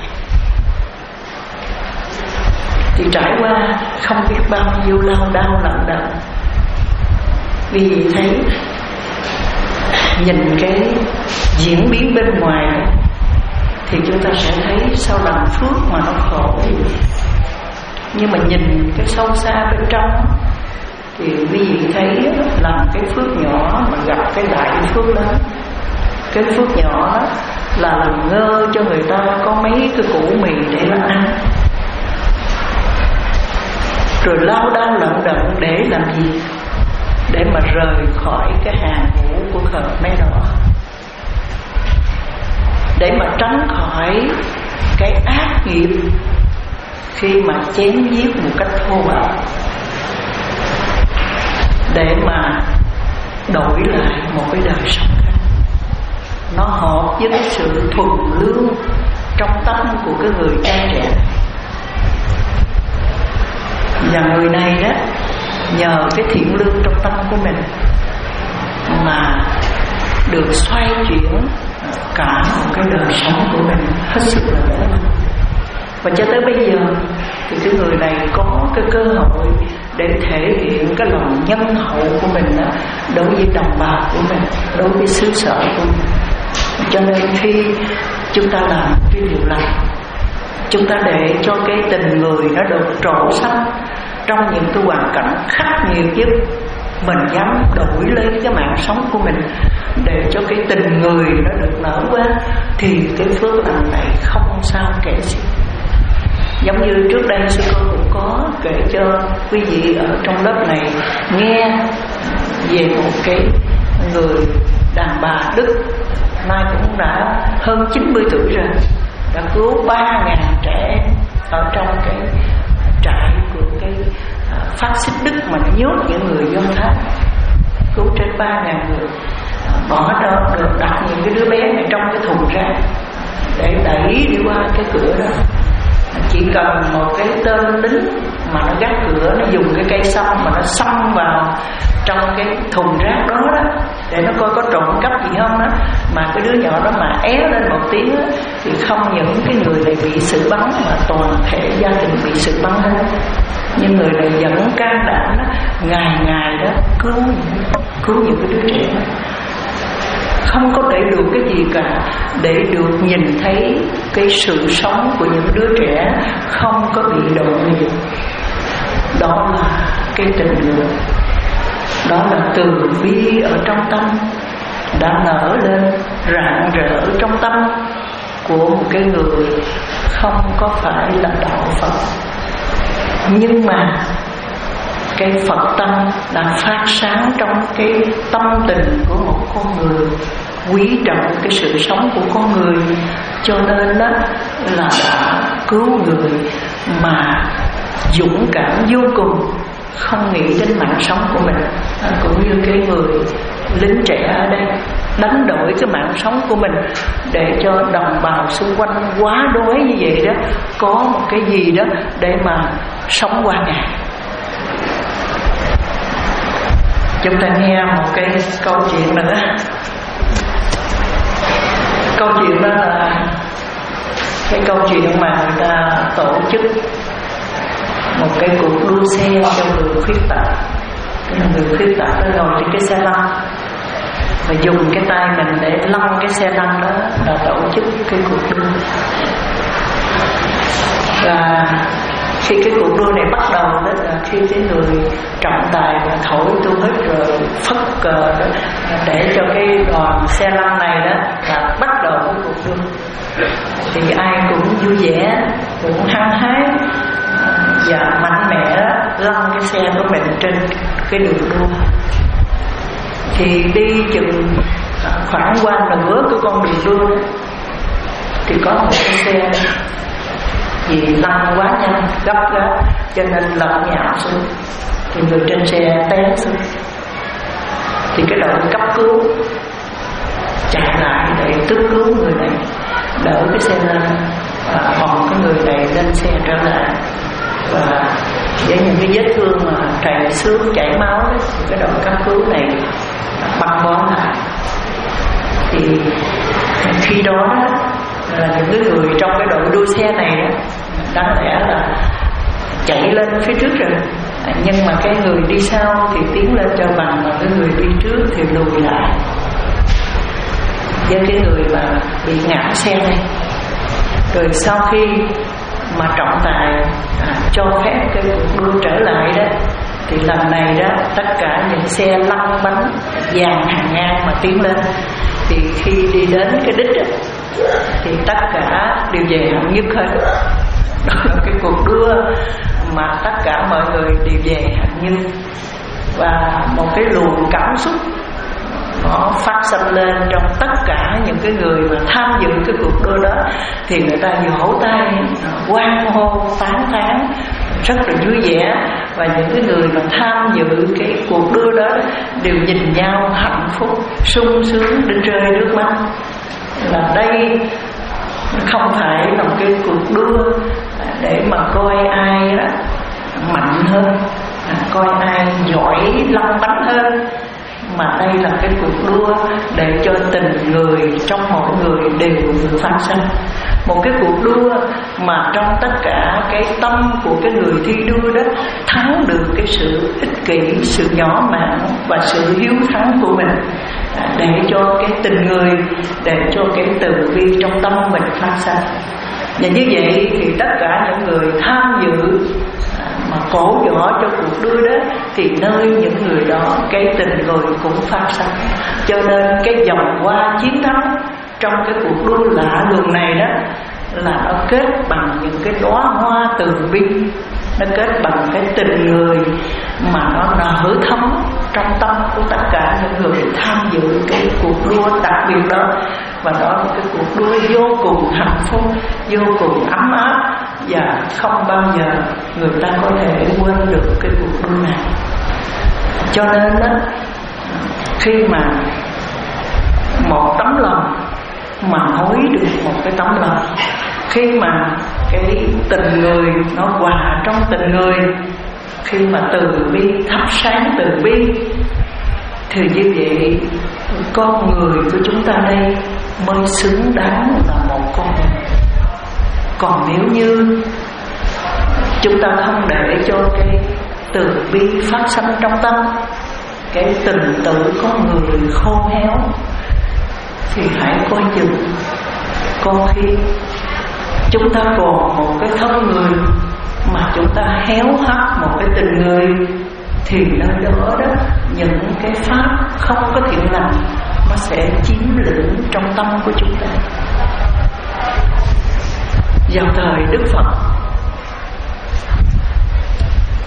Thì trải qua không biết bao nhiêu lao đao lận đận, vì vậy thấy nhìn cái diễn biến bên ngoài thì chúng ta sẽ thấy sao làm phước mà nó khổ gì. Nhưng mà nhìn cái sâu xa bên trong thì quý vị thấy làm cái phước nhỏ mà gặp cái đại phước lớn. Cái phước nhỏ là làm ngơ cho người ta có mấy cái củ mì để làm ăn, rồi lao đao lận đận để làm gì? Để mà rời khỏi cái hàng ngũ của Khmer Đỏ, để mà tránh khỏi cái ác nghiệp khi mà chém giết một cách thô bạo, để mà đổi lại một cái đời sống khác. Nó hợp với cái sự thuần lương trong tâm của cái người trai trẻ. Và người này đó, nhờ cái thiện lương trong tâm của mình mà được xoay chuyển cả một cái đời sống của mình hết sức là lớn. Và cho tới bây giờ thì cái người này có cái cơ hội để thể hiện cái lòng nhân hậu của mình đó, đối với đồng bào của mình, đối với xứ sở của mình. Cho nên khi chúng ta làm cái điều lành, chúng ta để cho cái tình người nó được trổ xanh trong những cái hoàn cảnh khắc nghiệt nhất, mình dám đổi lấy cái mạng sống của mình để cho cái tình người nó được nở qua, thì cái phước lành này không sao kể gì. Giống như trước đây sư cô cũng có kể cho quý vị ở trong lớp này nghe về một cái người đàn bà Đức, nay cũng đã hơn chín mươi tuổi rồi, đã cứu ba ngàn trẻ em ở trong cái trại của cái phát xít Đức mà nó nhốt những người Do Thái, cứu trên ba ngàn người, bỏ đó được đặt những cái đứa bé này trong cái thùng rác để đẩy đi qua cái cửa đó. Chỉ cần một cái tên lính mà nó gác cửa, nó dùng cái cây sâm mà nó xông vào trong cái thùng rác đó đó để nó coi có trộm cắp gì không đó, mà cái đứa nhỏ đó mà é lên một tiếng đó, thì không những cái người này bị xử bắn mà toàn thể gia đình bị xử bắn hết. Nhưng người này vẫn can đảm đó, ngày ngày đó cứu những, cứu những cái đứa trẻ đó, không có để được cái gì cả, để được nhìn thấy cái sự sống của những đứa trẻ không có bị động gì. Đó là cái tình người, đó là từ bi ở trong tâm đã nở lên rạng rỡ trong tâm của một cái người không có phải là đạo Phật, Nhưng mà cái Phật tâm đã phát sáng trong cái tâm tình của một con người, quý trọng cái sự sống của con người, cho nên đó là đã cứu người mà dũng cảm vô cùng, không nghĩ đến mạng sống của mình. Cũng như cái người lính trẻ ở đây đánh đổi cái mạng sống của mình để cho đồng bào xung quanh quá đói như vậy đó, có một cái gì đó để mà sống qua ngày. Chúng ta nghe một cái câu chuyện nữa. Câu chuyện đó là cái câu chuyện mà người ta tổ chức một cái cuộc đua xe cho người khuyết tật. Cái người khuyết tật nó ngồi trên cái xe lăn và dùng cái tay mình để lăn cái xe lăn đó, là tổ chức cái cuộc đua. Và khi cái cuộc đua này bắt đầu đó là khi cái người trọng tài và thổi tu hết rồi phất cờ đó, để cho cái đoàn xe lăn này đó là bắt đầu cái cuộc đua. Thì ai cũng vui vẻ, cũng hăng hái và mạnh mẽ đó, lăn cái xe của mình trên cái đường đua. Thì đi chừng khoảng qua nửa cái con đường đua thì có một cái xe vì lăn quá nhanh, gấp gáp cho nên lật nhào xuống, thì người trên xe té xuống. Thì cái đội cấp cứu chạy lại để cứu cứu người này, đỡ cái xe lên, và hòng cái người này lên xe trở lại. Và với những cái vết thương mà trầy xước chảy máu đó, thì cái đội cấp cứu này băng bó lại. Thì khi đó đó là những cái người trong cái đội đua xe này đó, đáng lẽ là chạy lên phía trước rồi, nhưng mà cái người đi sau thì tiến lên cho bằng, và cái người đi trước thì lùi lại với cái người mà bị ngã xe này. Rồi sau khi mà trọng tài à, cho phép cái cuộc đua trở lại đó, thì lần này đó tất cả những xe lăn bánh dàn hàng ngang mà tiến lên, thì khi đi đến cái đích đó, thì tất cả đều về hạng nhất hết. Đó là cái cuộc đua mà tất cả mọi người đều về hạng nhất. Và một cái luồng cảm xúc nó phát sinh lên trong tất cả những cái người mà tham dự cái cuộc đua đó, thì người ta vỗ tay hoan hô tán thán rất là vui vẻ. Và những cái người mà tham dự cái cuộc đua đó đều nhìn nhau hạnh phúc, sung sướng đến rơi nước mắt. Là đây không phải là một cái cuộc đua để mà coi ai đó mạnh hơn, coi ai giỏi lăn bánh hơn, mà đây là cái cuộc đua để cho tình người trong mỗi người đều được phát sinh. Một cái cuộc đua mà trong tất cả cái tâm của cái người thi đua đó thắng được cái sự ích kỷ, sự nhỏ mọn và sự hiếu thắng của mình, để cho cái tình người, để cho cái từ bi trong tâm mình phát sinh. Và như vậy thì tất cả những người tham dự mà cổ võ cho cuộc đua đó, thì nơi những người đó cái tình người cũng phát sinh. Cho nên cái dòng hoa chiến thắng trong cái cuộc đua lạ lùng này đó là nó kết bằng những cái đóa hoa từ bi, nó kết bằng cái tình người mà nó nở thắm trong tâm của tất cả những người tham dự cái cuộc đua đặc biệt đó. Và đó là cái cuộc đua vô cùng hạnh phúc, vô cùng ấm áp, và không bao giờ người ta có thể quên được cái cuộc đua này. Cho nên đó, khi mà một tấm lòng mà hối được một cái tấm lòng, khi mà cái tình người nó hòa trong tình người, khi mà từ bi thắp sáng từ bi, thì như vậy con người của chúng ta đây mới xứng đáng là một con người. Còn nếu như chúng ta không để cho cái từ bi phát sinh trong tâm, cái tình tự con người khô héo, thì hãy coi chừng có khi chúng ta còn một cái thân người mà chúng ta héo hắt một cái tình người, thì nơi đó đó những cái pháp không có thiện lành nó sẽ chiếm lĩnh trong tâm của chúng ta. Vào thời Đức Phật,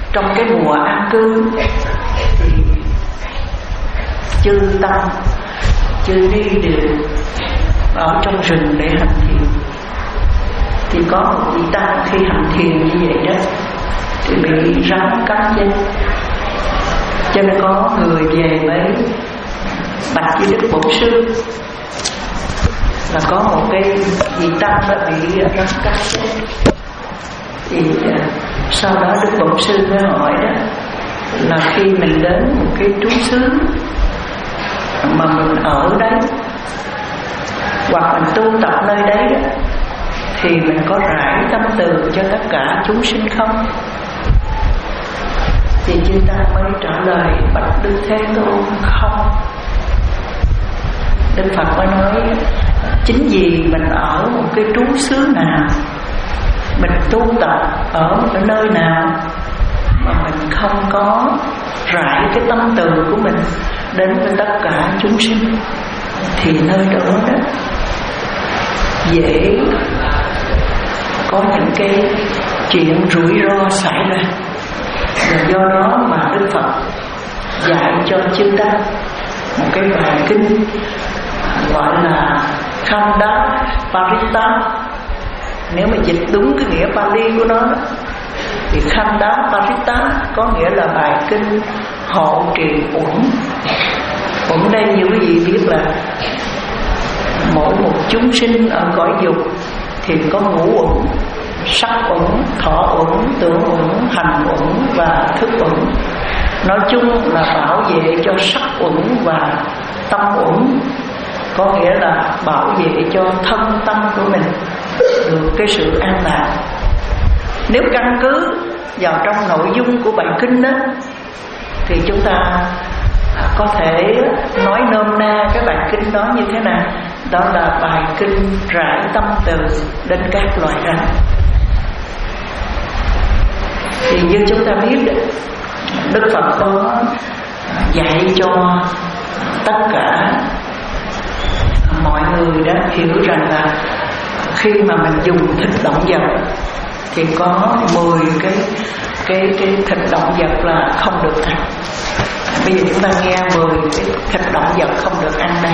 trong cái mùa an cư thì chư tăng chư ni đều ở trong rừng để hành thiền. Thì có một vị tăng khi hành thiền như vậy đó thì bị rắn cắn chân, cho nên có người về với bạch với Đức Bổn Sư là có một cái vị tăng đã bị rắn cắn chân. Thì sau đó Đức Bổn Sư mới hỏi đó là khi mình đến một cái trú xứ mà mình ở đấy hoặc mình tu tập nơi đấy đó, thì mình có rải tâm từ cho tất cả chúng sinh không? Thì chư tăng mới trả lời bạch Đức Thế Tôn không. Đức Phật mới nói chính vì mình ở một cái trú xứ nào, mình tu tập ở một cái nơi nào mà mình không có rải cái tâm từ của mình đến với tất cả chúng sinh, thì nơi đó đó dễ có những cái chuyện rủi ro xảy ra. Và do đó mà Đức Phật dạy cho chư tăng một cái bài kinh gọi là Khanda Parita. Nếu mà dịch đúng cái nghĩa Pali của nó thì Khanda Parita có nghĩa là bài kinh hộ trì uẩn. Uẩn đây như quý vị biết là mỗi một chúng sinh ở cõi dục thì có ngũ uẩn: sắc uẩn, thọ uẩn, tưởng uẩn, hành uẩn và thức uẩn. Nói chung là bảo vệ cho sắc uẩn và tâm uẩn, có nghĩa là bảo vệ cho thân tâm của mình được cái sự an lạc. Nếu căn cứ vào trong nội dung của bài kinh đó thì chúng ta có thể nói nôm na cái bài kinh đó như thế nào. Đó là bài kinh rải tâm từ đến các loài rắn. Thì như chúng ta biết, Đức Phật có dạy cho tất cả mọi người đã hiểu rằng là khi mà mình dùng thịt động vật thì có mười cái cái cái thịt động vật là không được ăn. Bây giờ chúng ta nghe mười cái thịt động vật không được ăn đây.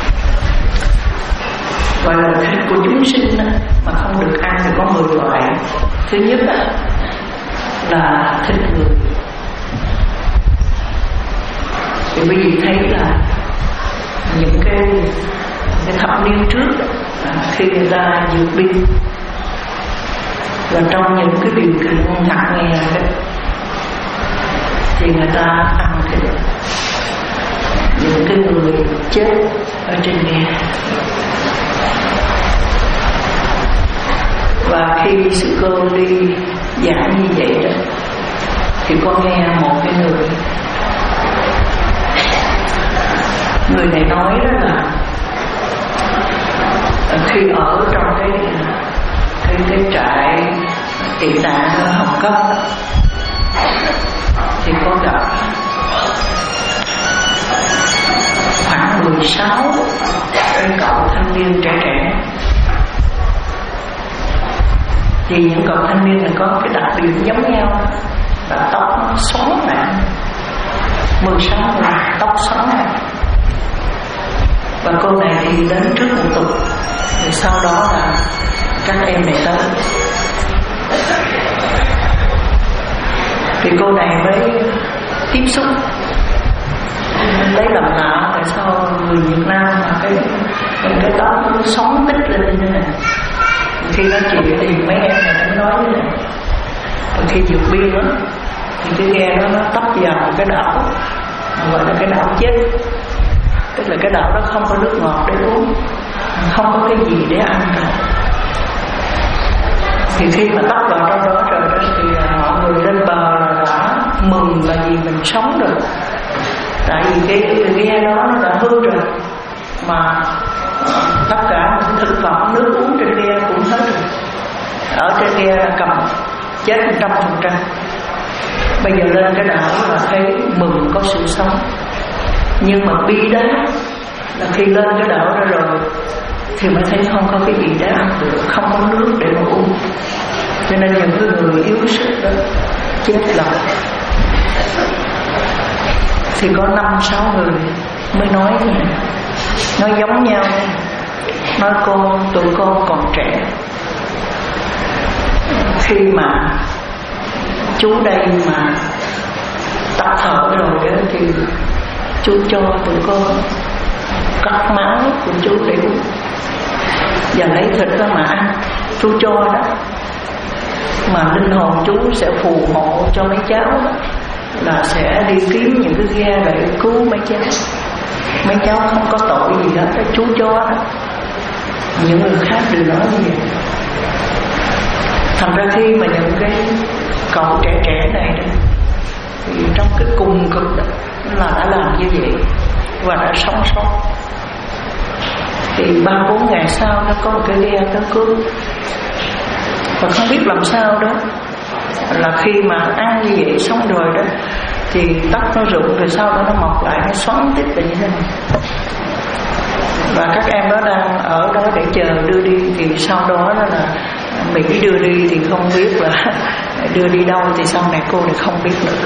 Gọi là thịt của chúng sinh đó, mà không được ăn thì có mười loại. Thứ nhất đó, là thịt người. Thì quý vị thấy là những cái, cái thập niên trước đó, khi người ta vượt biên và trong những cái điều kiện ngặt nghèo đó, thì người ta ăn thịt những cái người chết ở trên ghe. Và khi sư cô đi giảng như vậy đó thì con nghe một cái người người này nói đó là khi ở trong cái cái cái trại tị nạn ở Hồng Kông thì con gặp khoảng mười sáu cái cậu thanh niên trẻ trẻ. Thì những cậu thanh niên này có cái đặc điểm giống nhau là tóc nó xoắn lại, mười sáu người tóc xoắn lại. Và cô này thì đến trước một tuần, thì sau đó là các em này tới. Thì cô này mới tiếp xúc, lấy làm lạ tại sao người Việt Nam mà cái cái, cái tóc nó xoắn tích lên như thế này. Khi nói chuyện thì mấy em này nó nói như này. Và khi vượt biên đó thì cái ghe đó nó tấp vào một cái đảo gọi là cái đảo chết. Tức là cái đảo đó không có nước ngọt để uống, không có cái gì để ăn cả. Thì khi mà tấp vào trong đó rồi đó thì mọi người lên bờ là đã mừng là vì mình sống được. Tại vì cái, cái ghe đó nó đã hư rồi, mà tất cả những thực phẩm nước uống trên ghe cũng hết rồi. Ở trên ghe là cầm chết một trăm phần trăm. Bây giờ lên cái đảo là thấy mừng có sự sống. Nhưng mà bi đấy là khi lên cái đảo đó rồi thì mới thấy không có cái gì để ăn được, không có nước để mà uống. Cho nên những người yếu sức đó chết lòng. Thì có năm sáu người mới nói như này, nói giống nhau, nói con tụi con còn trẻ, khi mà chú đây mà tắt thở rồi đó thì chú cho tụi con cắt máu của chú để uống và lấy thịt đó mà ăn. Chú cho đó mà linh hồn chú sẽ phù hộ cho mấy cháu đó, là sẽ đi kiếm những cái ghe để cứu mấy cháu. Mấy cháu không có tội gì đó, chú cho đó. Những người khác đều nói như vậy. Thành ra khi mà những cái cậu trẻ trẻ này đó, thì trong cái cùng cực đó là đã làm như vậy và đã sống sót. Thì ba bốn ngày sau nó có một cái ghe tới cứu, và không biết làm sao đó là khi mà ăn như vậy xong rồi đó thì tóc nó rụng, rồi sau đó nó mọc lại, nó xoắn tiếp lại như thế này. Và các em đó đang ở đó để chờ đưa đi, thì sau đó đó là Mỹ đưa đi thì không biết là đưa đi đâu, thì sau này cô thì không biết nữa.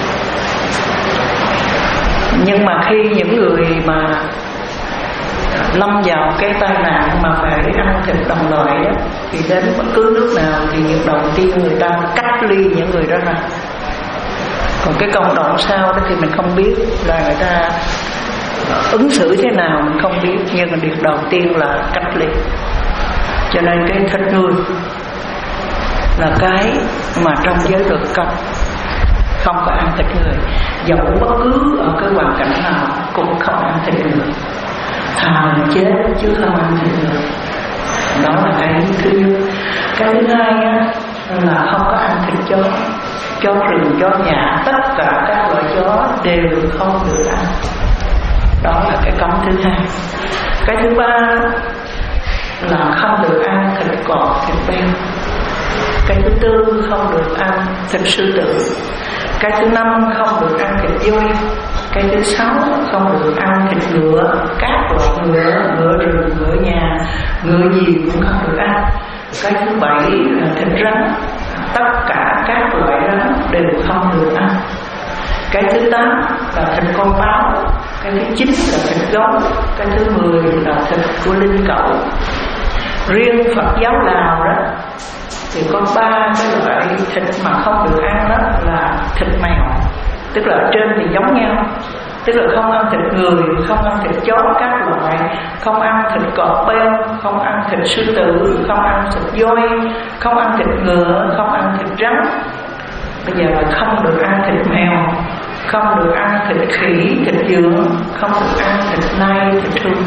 Nhưng mà khi những người mà lâm vào cái tai nạn mà phải ăn thịt đồng loại đó, thì đến bất cứ nước nào thì việc đầu tiên người ta cách ly những người đó ra. Còn cái công đoạn sau đó thì mình không biết là người ta ứng xử thế nào, mình không biết, nhưng mà việc đầu tiên là cách ly. Cho nên cái thịt người là cái mà trong giới luật cấm, không có ăn thịt người, dẫu bất cứ ở cái hoàn cảnh nào cũng không ăn thịt người. Thà mình chết chứ không ăn thịt người. Đó là cái thứ nhất. Cái thứ hai á, là không có ăn thịt chó. Chó rừng, chó nhà, tất cả các loại chó đều không được ăn. Đó là cái cấm thứ hai. Cái thứ ba là không được ăn thịt cọp, thịt beo. Cái thứ tư không được ăn thịt sư tử. Cái thứ năm không được ăn thịt voi. Cái thứ sáu không được ăn thịt ngựa, các loại ngựa, ngựa rừng, ngựa nhà, ngựa gì cũng không được ăn. Cái thứ bảy là thịt rắn, tất cả các loại rắn đều không được ăn. Cái thứ tám là thịt con báo. Cái thứ chín là thịt gấu. Cái thứ mười là thịt của linh cẩu. Riêng Phật giáo Lào đó thì có ba cái loại thịt mà không được ăn, đó là thịt mèo, tức là ở trên thì giống nhau, tức là không ăn thịt người, không ăn thịt chó các loại, không ăn thịt cọp beo, không ăn thịt sư tử, không ăn thịt voi, không ăn thịt ngựa, không ăn thịt rắn. Bây giờ là không được ăn thịt mèo, không được ăn thịt khỉ, thịt dượng, không được ăn thịt nai, thịt hươu.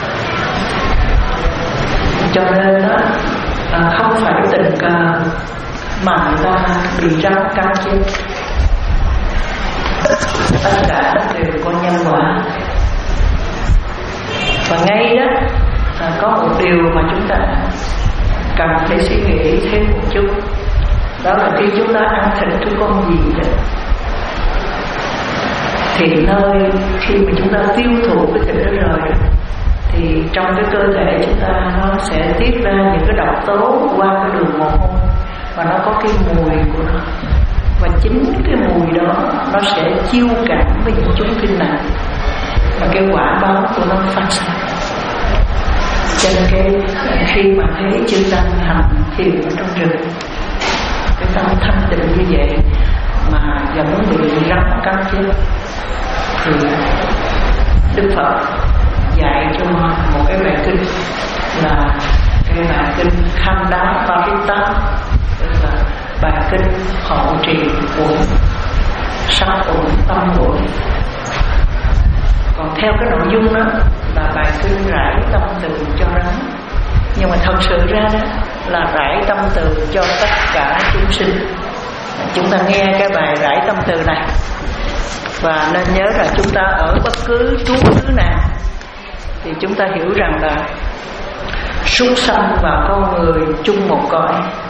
Cho nên đó, à, không phải tình cờ mà người ta bị rắn cắn chết. Tất cả đều có nhân quả. Và ngay đó à, có một điều mà chúng ta cần phải suy nghĩ thêm một chút. Đó là khi chúng ta ăn thịt của con gì đó, thì nơi khi mà chúng ta tiêu thụ cái thịt đó rồi đó, thì trong cái cơ thể chúng ta nó sẽ tiết ra những cái độc tố qua cái đường mồ hôi, và nó có cái mùi của nó, và chính cái mùi đó nó sẽ chiêu cảm với những chúng sinh này, và cái quả báo của nó phát sinh. Cho nên cái khi mà thấy chư tăng hành thiền ở trong rừng, cái tâm thanh tịnh như vậy mà vẫn bị rắn cắn chết, thì Đức Phật dạy cho một cái bài kinh là cái bài kinh Khanda Parita, tức là bài kinh hộ trì uẩn, sắc uẩn, tâm uẩn. Còn theo cái nội dung đó là bài kinh rải tâm từ cho rắn, nhưng mà thật sự ra đó là rải tâm từ cho tất cả chúng sinh. Chúng ta nghe cái bài rải tâm từ này, và nên nhớ là chúng ta ở bất cứ trú xứ nào thì chúng ta hiểu rằng là súc sanh và con người chung một cõi.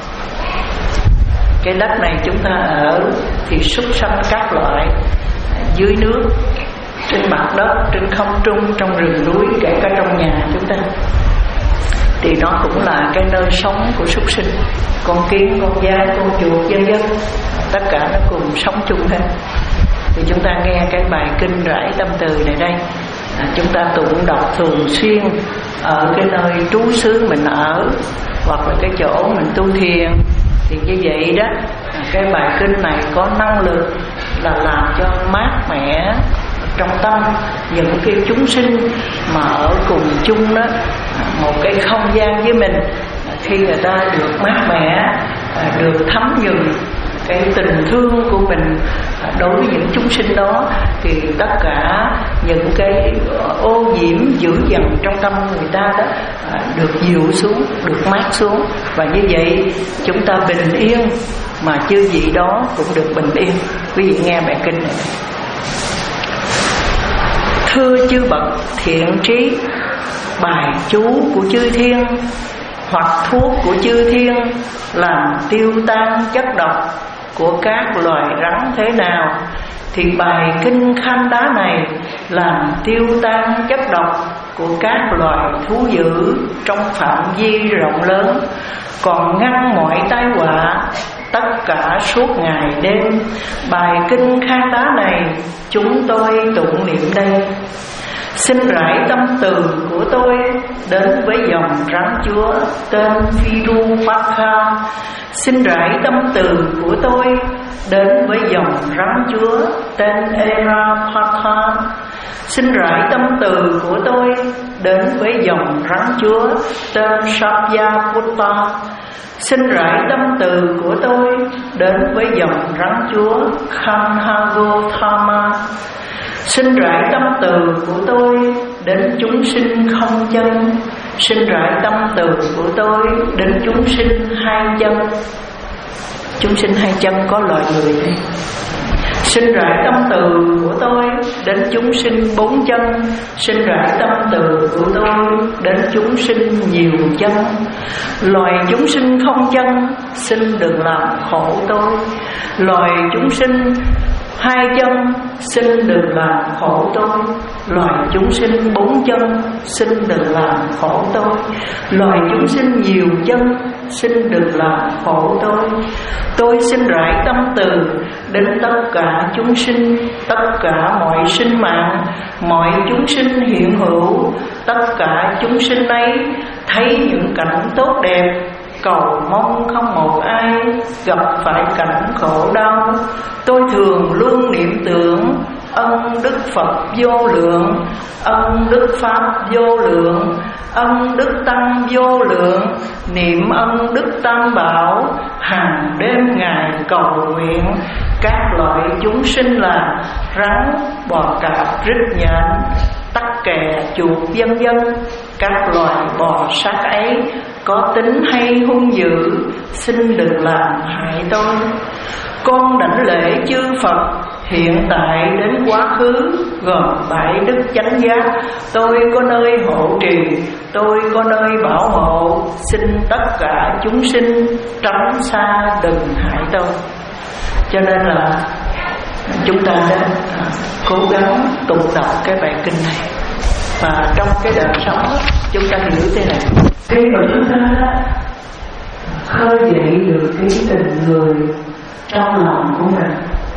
Cái đất này chúng ta ở thì súc sanh các loại, dưới nước, trên mặt đất, trên không trung, trong rừng núi, kể cả trong nhà chúng ta. thì nó cũng là cái nơi sống của súc sinh, con kiến, con dai, con chuột, vân vân, tất cả nó cùng sống chung hết. Thì chúng ta nghe cái bài kinh Rải Tâm Từ này đây, à, chúng ta tụng đọc thường xuyên ở cái nơi trú xứ mình ở, hoặc là cái chỗ mình tu thiền. Thì như vậy đó, à, cái bài kinh này có năng lực là làm cho mát mẻ trong tâm những cái chúng sinh mà ở cùng chung đó, một cái không gian với mình. Khi người ta được mát mẻ, được thấm nhuần cái tình thương của mình đối với những chúng sinh đó, thì tất cả những cái ô nhiễm dữ dằn trong tâm người ta đó được dịu xuống, được mát xuống. Và như vậy chúng ta bình yên, mà chư vị đó cũng được bình yên. Quý vị nghe bài kinh này. Thưa chư bậc thiện trí, bài chú của chư thiên hoặc thuốc của chư thiên làm tiêu tan chất độc của các loài rắn thế nào, thì bài kinh Khanh Đá này làm tiêu tan chất độc của các loài thú dữ trong phạm vi rộng lớn, còn ngăn mọi tai họa tất cả suốt ngày đêm. Bài kinh Khanh Đá này chúng tôi tụng niệm đây. Xin rải tâm từ của tôi đến với dòng rắn chúa tên Virupakha. Xin rải tâm từ của tôi đến với dòng rắn chúa tên Erapakha. Xin rải tâm từ của tôi đến với dòng rắn chúa tên Savyaputta. Xin rải tâm từ của tôi đến với dòng rắn chúa Khanhagothama. Xin rải tâm từ của tôi đến chúng sinh không chân. Xin rải tâm từ của tôi đến chúng sinh hai chân. Chúng sinh hai chân có loài người đây. Xin rải tâm từ của tôi đến chúng sinh bốn chân. Xin rải tâm từ của tôi đến chúng sinh nhiều chân. Loài chúng sinh không chân xin đừng làm khổ tôi. Loài chúng sinh hai chân xin đừng làm khổ tôi. Loài chúng sinh bốn chân xin đừng làm khổ tôi. Loài chúng sinh nhiều chân xin đừng làm khổ tôi. Tôi xin rải tâm từ đến tất cả chúng sinh, tất cả mọi sinh mạng, mọi chúng sinh hiện hữu. Tất cả chúng sinh ấy thấy những cảnh tốt đẹp, cầu mong không một ai gặp phải cảnh khổ đau. Tôi thường luôn niệm tưởng ân đức Phật vô lượng, ân đức Pháp vô lượng, ân đức Tăng vô lượng. Niệm ân đức Tam Bảo, hàng đêm ngày cầu nguyện. Các loại chúng sinh là rắn, bò cạp, rít nhện, tắc kè, chuột vân vân. Các loài bò sát ấy có tính hay hung dữ, xin đừng làm hại tôi. Con đảnh lễ chư Phật hiện tại đến quá khứ, gồm bảy đức chánh giác. Tôi có nơi hộ trì, tôi có nơi bảo hộ. Xin tất cả chúng sinh tránh xa đừng hại tôi. Cho nên là chúng ta đã cố gắng tụng đọc cái bài kinh này, và trong cái đời sống đó, chúng ta hiểu thế này. Khi mà chúng ta khơi dậy được cái tình người trong lòng của mình,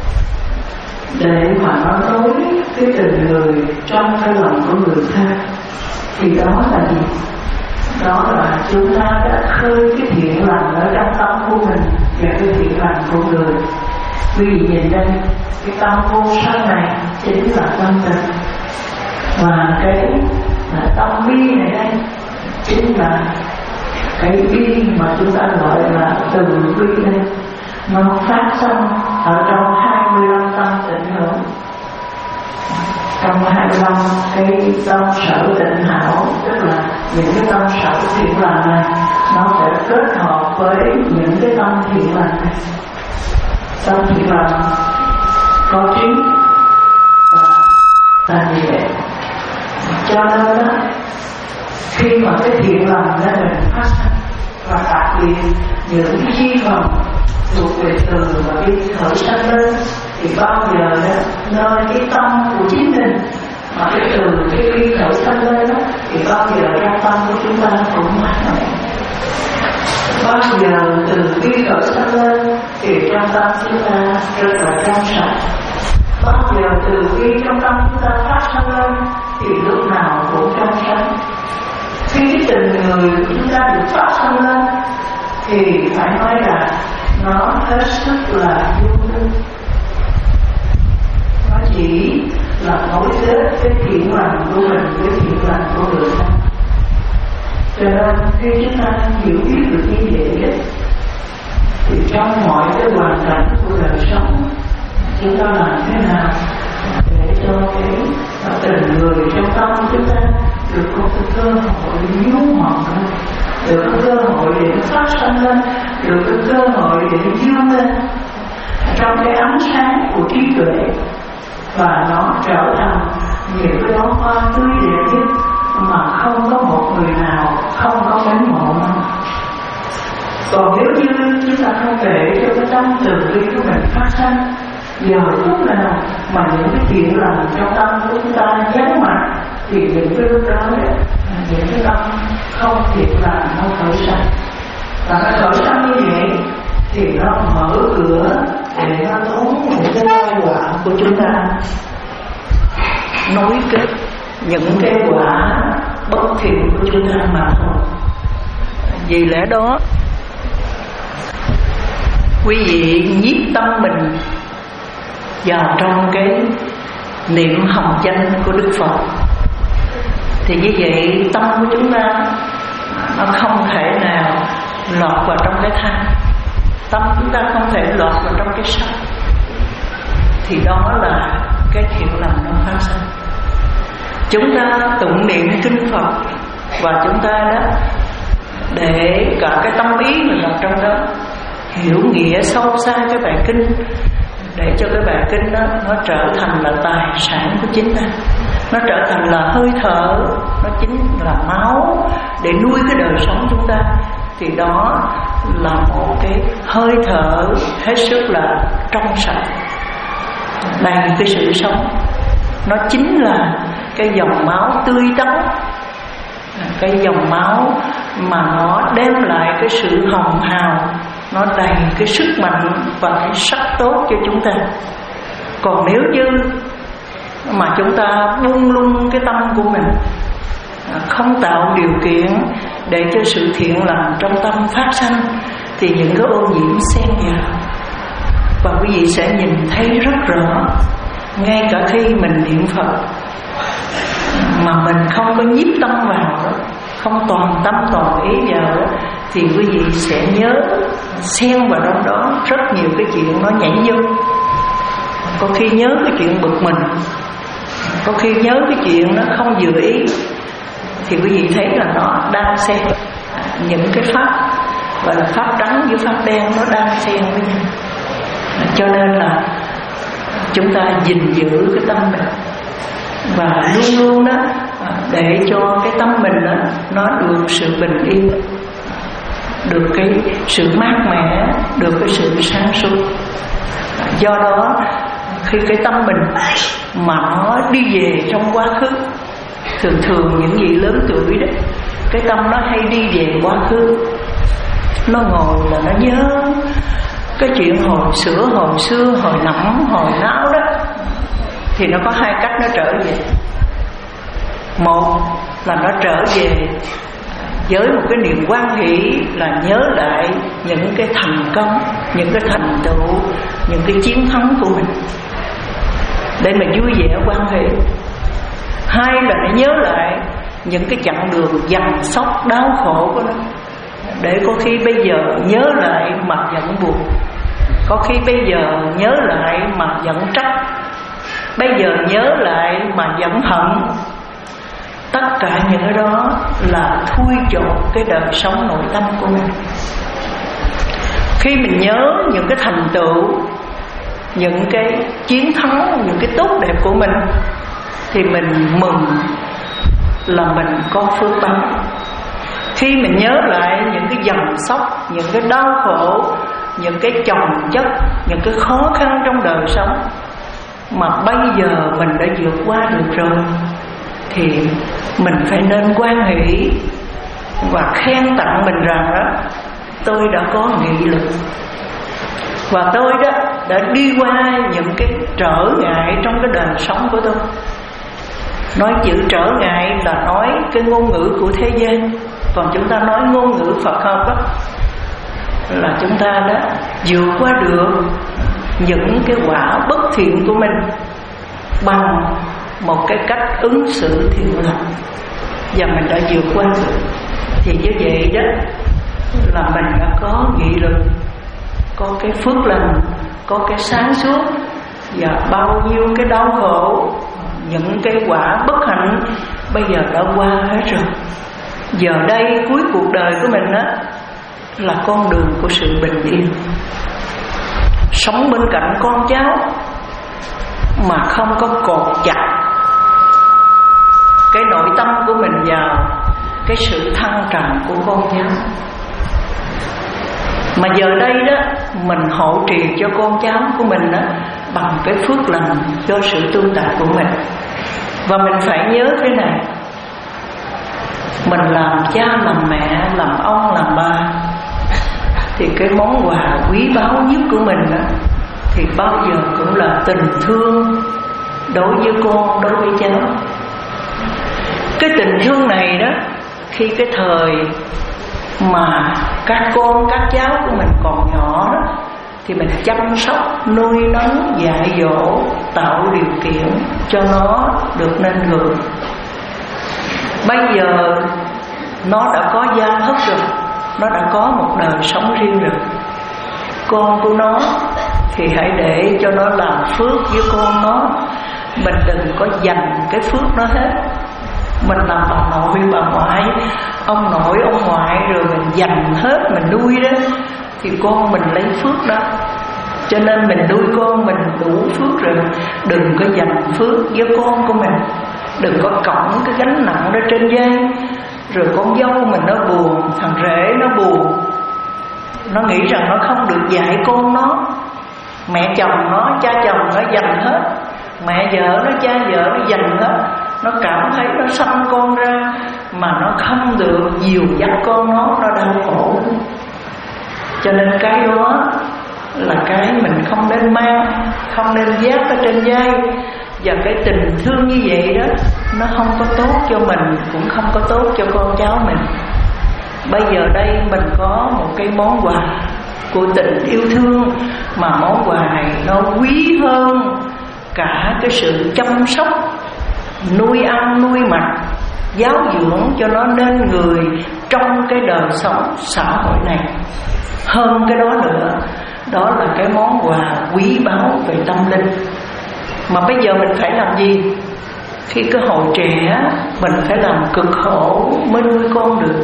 để mà nó nối cái tình người trong cái lòng của người khác, thì đó là gì? Đó là chúng ta đã khơi cái thiện lành ở trong tâm của mình và cái thiện lành của người. Quý vị nhìn đây, cái tâm vô sanh này chính là tâm tình, và cái là tâm bi này đây chính là cái bi mà chúng ta gọi là từ bi đây. Nó phát sinh ở trong hai mươi lăm tâm tịnh hữu. Trong hai mươi lăm cái tâm sở tịnh hảo, tức là những cái tâm sở thiện lành này nó sẽ kết hợp với những cái tâm thiện lành này. Tâm thiện lành có trí và là như vậy. Cho nên đó, khi mà cái thiện lành nó mình phát sinh, và đặc biệt những cái chi phần thuộc về từ và đi khởi sanh lên, thì bao giờ đó nơi cái tâm của chính mình mà cái từ cái bi khởi sanh lên đó, thì bao giờ trong tâm của chúng ta cũng mát mẻ. Bao giờ từ bi khởi sanh lên thì trong tâm chúng ta rất là trong sạch. Bao giờ từ bi trong tâm chúng ta phát sanh lên thì lúc nào cũng trong sạch. Khi cái tình người của chúng ta được phát sanh lên thì phải nói là nó hết sức là vô tư. Nó chỉ là nối kết cái thiện lành của mình với thiện lành của người ta. Cho nên khi chúng ta hiểu biết được như vậy thì trong mọi cái hoàn cảnh của đời sống chúng ta làm thế nào để cho cái tình người trong tâm chúng ta được có cái cơ hội để nhú mọc lên, được có cơ hội để nó phát sanh lên, được có cơ hội để nó dương lên trong cái ánh sáng của trí tuệ, và nó trở thành những cái đóa hoa tươi đẹp nhất mà không có một người nào không có mến mộ nó. Còn nếu như chúng ta không để cho cái tâm từ bi của mình phát sanh, giờ phút nào mà những cái chuyện lành trong tâm của chúng ta nhấn mạnh thì những cái lúc đó những cái tâm không thiệt lành nó khởi sanh, và nó khởi sanh như vậy thì nó mở cửa để nó đón những cái tai họa của chúng ta, nối kết những cái quả bất thiện của chúng ta mà thôi. Vì lẽ đó quý vị nhiếp tâm mình vào trong cái niệm hồng danh của Đức Phật, thì như vậy tâm của chúng ta nó không thể nào lọt vào trong cái tham, tâm chúng ta không thể lọt vào trong cái sân, thì đó là cái thiện lành nó phát sinh. Chúng ta tụng niệm kinh Phật và chúng ta đó để cả cái tâm ý mình vào trong đó, hiểu nghĩa sâu xa cái bài kinh, để cho cái bài kinh đó nó trở thành là tài sản của chính ta, nó trở thành là hơi thở, nó chính là máu để nuôi cái đời sống chúng ta. Thì đó là một cái hơi thở hết sức là trong sạch, đầy cái sự sống. Nó chính là cái dòng máu tươi tắn, cái dòng máu mà nó đem lại cái sự hồng hào, nó đầy cái sức mạnh và cái sắc tốt cho chúng ta. Còn nếu như mà chúng ta buông lung cái tâm của mình, không tạo điều kiện để cho sự thiện lành trong tâm phát sanh, thì những cái ô nhiễm xen vào, và quý vị sẽ nhìn thấy rất rõ. Ngay cả khi mình niệm Phật mà mình không có nhiếp tâm vào đó, không toàn tâm toàn ý vào đó, thì quý vị sẽ nhớ xen vào trong đó rất nhiều cái chuyện nó nhảy vô. Có khi nhớ cái chuyện bực mình, có khi nhớ cái chuyện nó không vừa ý, thì quý vị thấy là nó đang xen những cái pháp, gọi là pháp trắng với pháp đen, nó đang xen với nhau. Cho nên là chúng ta gìn giữ cái tâm mình, và luôn luôn đó để cho cái tâm mình đó, nó được sự bình yên, được cái sự mát mẻ, được cái sự sáng suốt. Do đó khi cái tâm mình mà nó đi về trong quá khứ, thường thường những vị lớn tuổi đó, cái tâm nó hay đi về quá khứ, nó ngồi là nó nhớ cái chuyện hồi xưa, hồi xưa, hồi nẫm, hồi náo đó, thì nó có hai cách nó trở về. Một là nó trở về với một cái niềm hoan hỷ, là nhớ lại những cái thành công, những cái thành tựu, những cái chiến thắng của mình, để mà vui vẻ hoan hỷ. Hai là nó nhớ lại những cái chặng đường dằn xóc đau khổ của nó, để có khi bây giờ nhớ lại mà vẫn buồn, có khi bây giờ nhớ lại mà vẫn trách, bây giờ nhớ lại mà vẫn hận. Tất cả những cái đó là thui chột cái đời sống nội tâm của mình. Khi mình nhớ những cái thành tựu, những cái chiến thắng, những cái tốt đẹp của mình, thì mình mừng là mình có phước báo. Khi mình nhớ lại những cái dằn xóc, những cái đau khổ, những cái chồng chất, những cái khó khăn trong đời sống, mà bây giờ mình đã vượt qua được rồi thì mình phải nên hoan hỷ và khen tặng mình rằng đó, tôi đã có nghị lực và tôi đó đã đi qua những cái trở ngại trong cái đời sống của tôi. Nói chữ trở ngại là nói cái ngôn ngữ của thế gian, còn chúng ta nói ngôn ngữ Phật học đó là chúng ta đã vượt qua được những cái quả bất thiện của mình bằng một cái cách ứng xử thiện lành, và mình đã vượt qua được. Thì như vậy đó là mình đã có nghị lực, có cái phước lành, có cái sáng suốt, và bao nhiêu cái đau khổ, những cái quả bất hạnh bây giờ đã qua hết rồi. Giờ đây cuối cuộc đời của mình đó là con đường của sự bình yên, sống bên cạnh con cháu mà không có cột chặt cái nội tâm của mình vào cái sự thăng trầm của con cháu. Mà giờ đây đó mình hộ trì cho con cháu của mình đó bằng cái phước lành cho sự tu tập của mình. Và mình phải nhớ thế này, mình làm cha làm mẹ, làm ông làm ba, thì cái món quà quý báu nhất của mình đó thì bao giờ cũng là tình thương đối với con, đối với cháu. Cái tình thương này đó, khi cái thời mà các con, các cháu của mình còn nhỏ đó, thì mình chăm sóc, nuôi nấng, dạy dỗ, tạo điều kiện cho nó được nên người. Bây giờ nó đã có gia thất rồi, nó đã có một đời sống riêng rồi. Con của nó thì hãy để cho nó làm phước với con nó, mình đừng có dành cái phước nó hết. Mình làm bà nội, bà ngoại, ông nội, ông ngoại, rồi mình dành hết, mình nuôi đó, thì con mình lấy phước đó. Cho nên mình nuôi con mình đủ phước rồi, đừng có dành phước với con của mình. Đừng có cõng cái gánh nặng đó trên vai. Rồi con dâu mình nó buồn, thằng rể nó buồn, nó nghĩ rằng nó không được dạy con nó. Mẹ chồng nó, cha chồng nó dành hết, mẹ vợ nó, cha vợ nó dành hết. Nó cảm thấy nó sanh con ra mà nó không được dìu dắt con nó, nó đau khổ. Cho nên cái đó là cái mình không nên mang, không nên vác ở trên vai. Và cái tình thương như vậy đó, nó không có tốt cho mình, cũng không có tốt cho con cháu mình. Bây giờ đây mình có một cái món quà của tình yêu thương, mà món quà này nó quý hơn cả cái sự chăm sóc, nuôi ăn nuôi mặc, giáo dưỡng cho nó nên người trong cái đời sống xã hội này. Hơn cái đó nữa, đó là cái món quà quý báu về tâm linh. Mà bây giờ mình phải làm gì? Khi cái hồi trẻ mình phải làm cực khổ mới nuôi con được.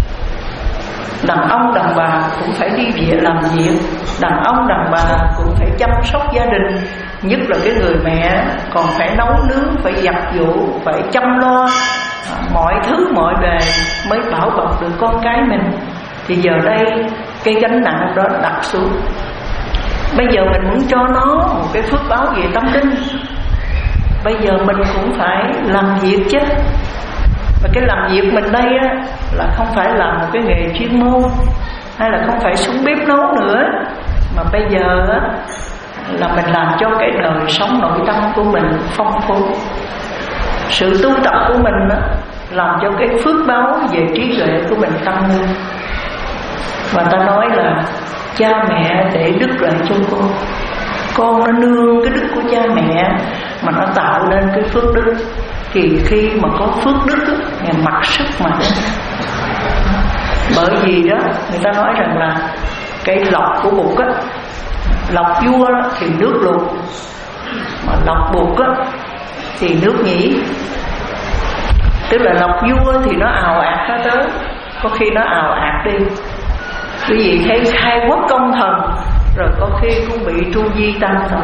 Đàn ông đàn bà cũng phải đi về làm việc, đàn ông đàn bà cũng phải chăm sóc gia đình, nhất là cái người mẹ còn phải nấu nướng, phải giặt giũ, phải chăm lo mọi thứ mọi bề mới bảo bọc được con cái mình. Thì giờ đây cái gánh nặng đó đặt xuống. Bây giờ mình muốn cho nó một cái phước báo về tâm linh, bây giờ mình cũng phải làm việc chứ. Và cái làm việc mình đây á, là không phải làm một cái nghề chuyên môn, hay là không phải xuống bếp nấu nữa, mà bây giờ á, là mình làm cho cái đời sống nội tâm của mình phong phú. Sự tu tập của mình á, làm cho cái phước báo về trí tuệ của mình tăng lên. Và ta nói là cha mẹ để đức lại cho con, con nó nương cái đức của cha mẹ mà nó tạo nên cái phước đức. Thì khi mà có phước đức thì mặc sức mà. Bởi vì đó người ta nói rằng là cái lọc của bụt á, lọc vua đó, thì nước lụt, mà lọc bụt á, thì nước nhĩ. Tức là lọc vua thì nó ào ạt nó tới, có khi nó ào ạt đi. Quý vị thấy khai quốc công thần, rồi có khi cũng bị tru di tam thần.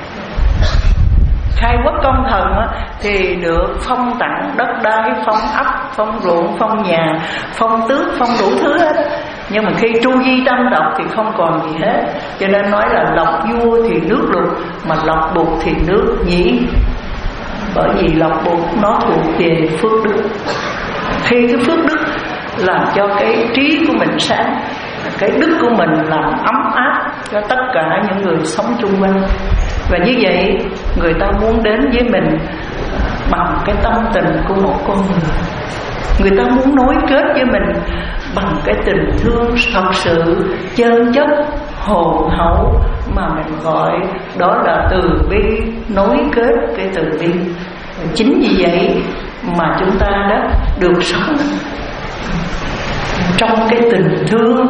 Khai quốc công thần á, thì được phong tặng đất đai, phong ấp, phong ruộng, phong nhà, phong tước, phong đủ thứ hết. Nhưng mà khi tru di tam tộc thì không còn gì hết. Cho nên nói là lọc vua thì nước lụt, mà lọc bột thì nước nhỉ? Bởi vì lọc bột nó thuộc về phước đức. Khi cái phước đức làm cho cái trí của mình sáng, cái đức của mình làm ấm áp cho tất cả những người sống chung quanh. Và như vậy người ta muốn đến với mình bằng cái tâm tình của một con người. Người ta muốn nối kết với mình bằng cái tình thương thật sự chân chất, hồn hậu mà mình gọi đó là từ bi, nối kết cái từ bi. Chính vì vậy mà chúng ta đã được sống trong cái tình thương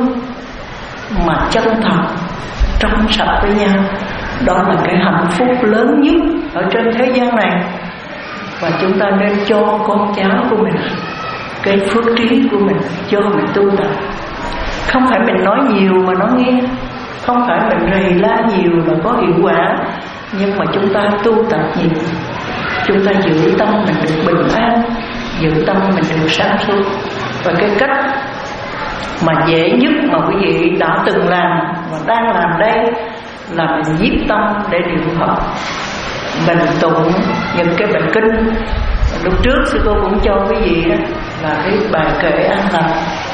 mà chân thật, trong sạch với nhau. Đó là cái hạnh phúc lớn nhất ở trên thế gian này. Và chúng ta nên cho con cháu của mình cái phước trí của mình, cho mình tu tập. Không phải mình nói nhiều mà nó nghe, không phải mình rầy la nhiều là có hiệu quả. Nhưng mà chúng ta tu tập nhiều, chúng ta giữ tâm mình được bình an, giữ tâm mình được sáng suốt. Và cái cách mà dễ nhất mà quý vị đã từng làm và đang làm đây là mình nhiếp tâm để niệm Phật. Mình tụng những cái bài kinh. Lúc trước sư cô cũng cho quý vị đó là cái bài kệ an lành,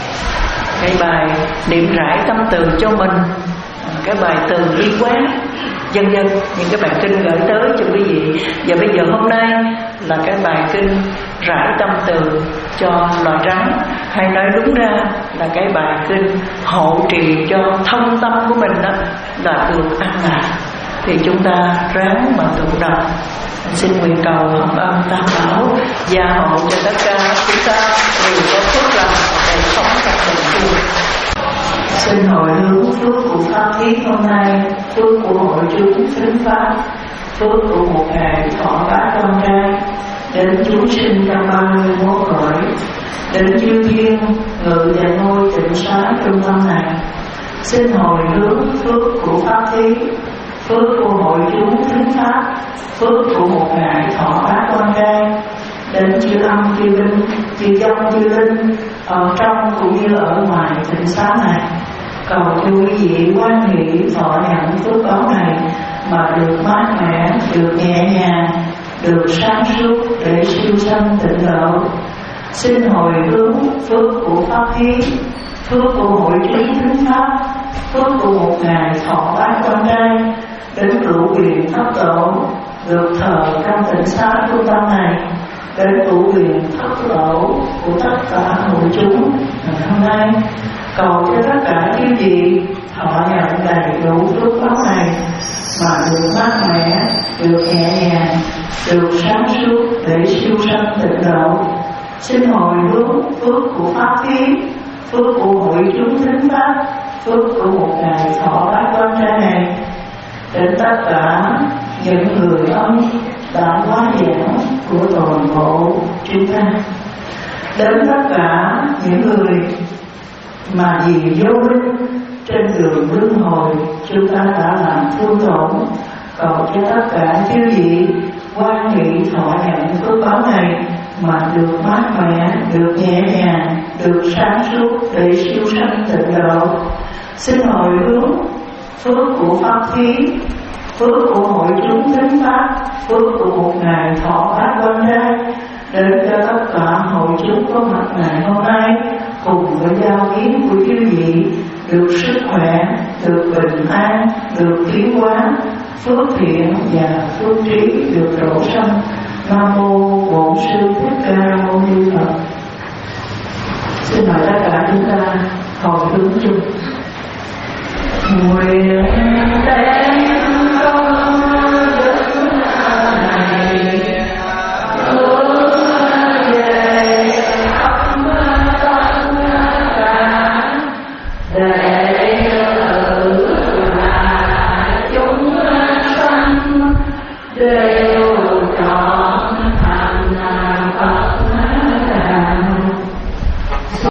cái bài niệm rải tâm từ cho mình, cái bài từ bi quán, vân vân, những cái bài kinh gửi tới cho quý vị. Và bây giờ hôm nay là cái bài kinh rải tâm từ cho loài rắn, hay nói đúng ra là cái bài kinh hộ trì cho thân tâm của mình đó là được an lạc. Thì chúng ta ráng mà tụng đọc. Xin nguyện cầu hồng ân tam bảo gia hộ cho tất cả chúng ta đều có phước lành để sống trong tình thương. Xin hồi hướng phước của pháp thiết hôm nay, phước của hội chúng thính pháp, phước của một ngày thọ bá con trai, đến chúng sinh trong ba mươi mốt cõi, đến chư thiên ngự và ngôi tịnh xá trung tâm này. Xin hồi hướng phước của pháp thiết, phước của hội chúng thính pháp, phước của một ngày thọ bá con trai, đến chư âm chư linh, chư dông chư linh ở trong cũng như ở ngoài tịnh xá này. Cầu cho quý vị quan hệ thọ nhận phước báo này mà được mát mẻ, được nhẹ nhàng, được sáng suốt để siêu sanh tịnh độ. Xin hồi hướng phước của pháp thiết, phước của hội chúng thính pháp, phước của một ngày thọ bá con trai, đến cửu quyền thất tổ được thờ trong tịnh xá trung tâm này, đến cửu quyền thất tổ của tất cả hội chúng ngày hôm nay. Cầu cho tất cả quý vị thọ nhận đầy đủ phước báo này mà được mát mẻ, được nhẹ nhàng, được sáng suốt để siêu sanh tịnh độ. Xin hồi hướng phước của pháp thiết, phước của hội chúng thính pháp, phước của một ngày thọ bá con trai này, đến tất cả những người ông đã hóa giảng của toàn bộ chúng ta, đến tất cả những người mà vì vô minh trên đường luân hồi chúng ta đã làm thương tổn. Cầu cho tất cả chư vị quan hệ thọ nhận phước báo này mà được mát mẻ, được nhẹ nhàng, được sáng suốt để siêu sanh tịnh độ. Xin hồi hướng phước của pháp thí, phước của hội chúng thính pháp, phước của một ngày thọ bá con trai, đến cho tất cả hội chúng có mặt ngày hôm nay cùng với giao kiến của chư vị được sức khỏe, được bình an, được tiến hóa, phước thiện và phước trí được đổ sanh. Nam mô Bổn Sư Thích Ca Mâu Ni Phật. Xin mời tất cả chúng ta hồi hướng chung. Nguyện đem công đức này hướng về khắp tất cả đệ tử là chúng sanh đều trọn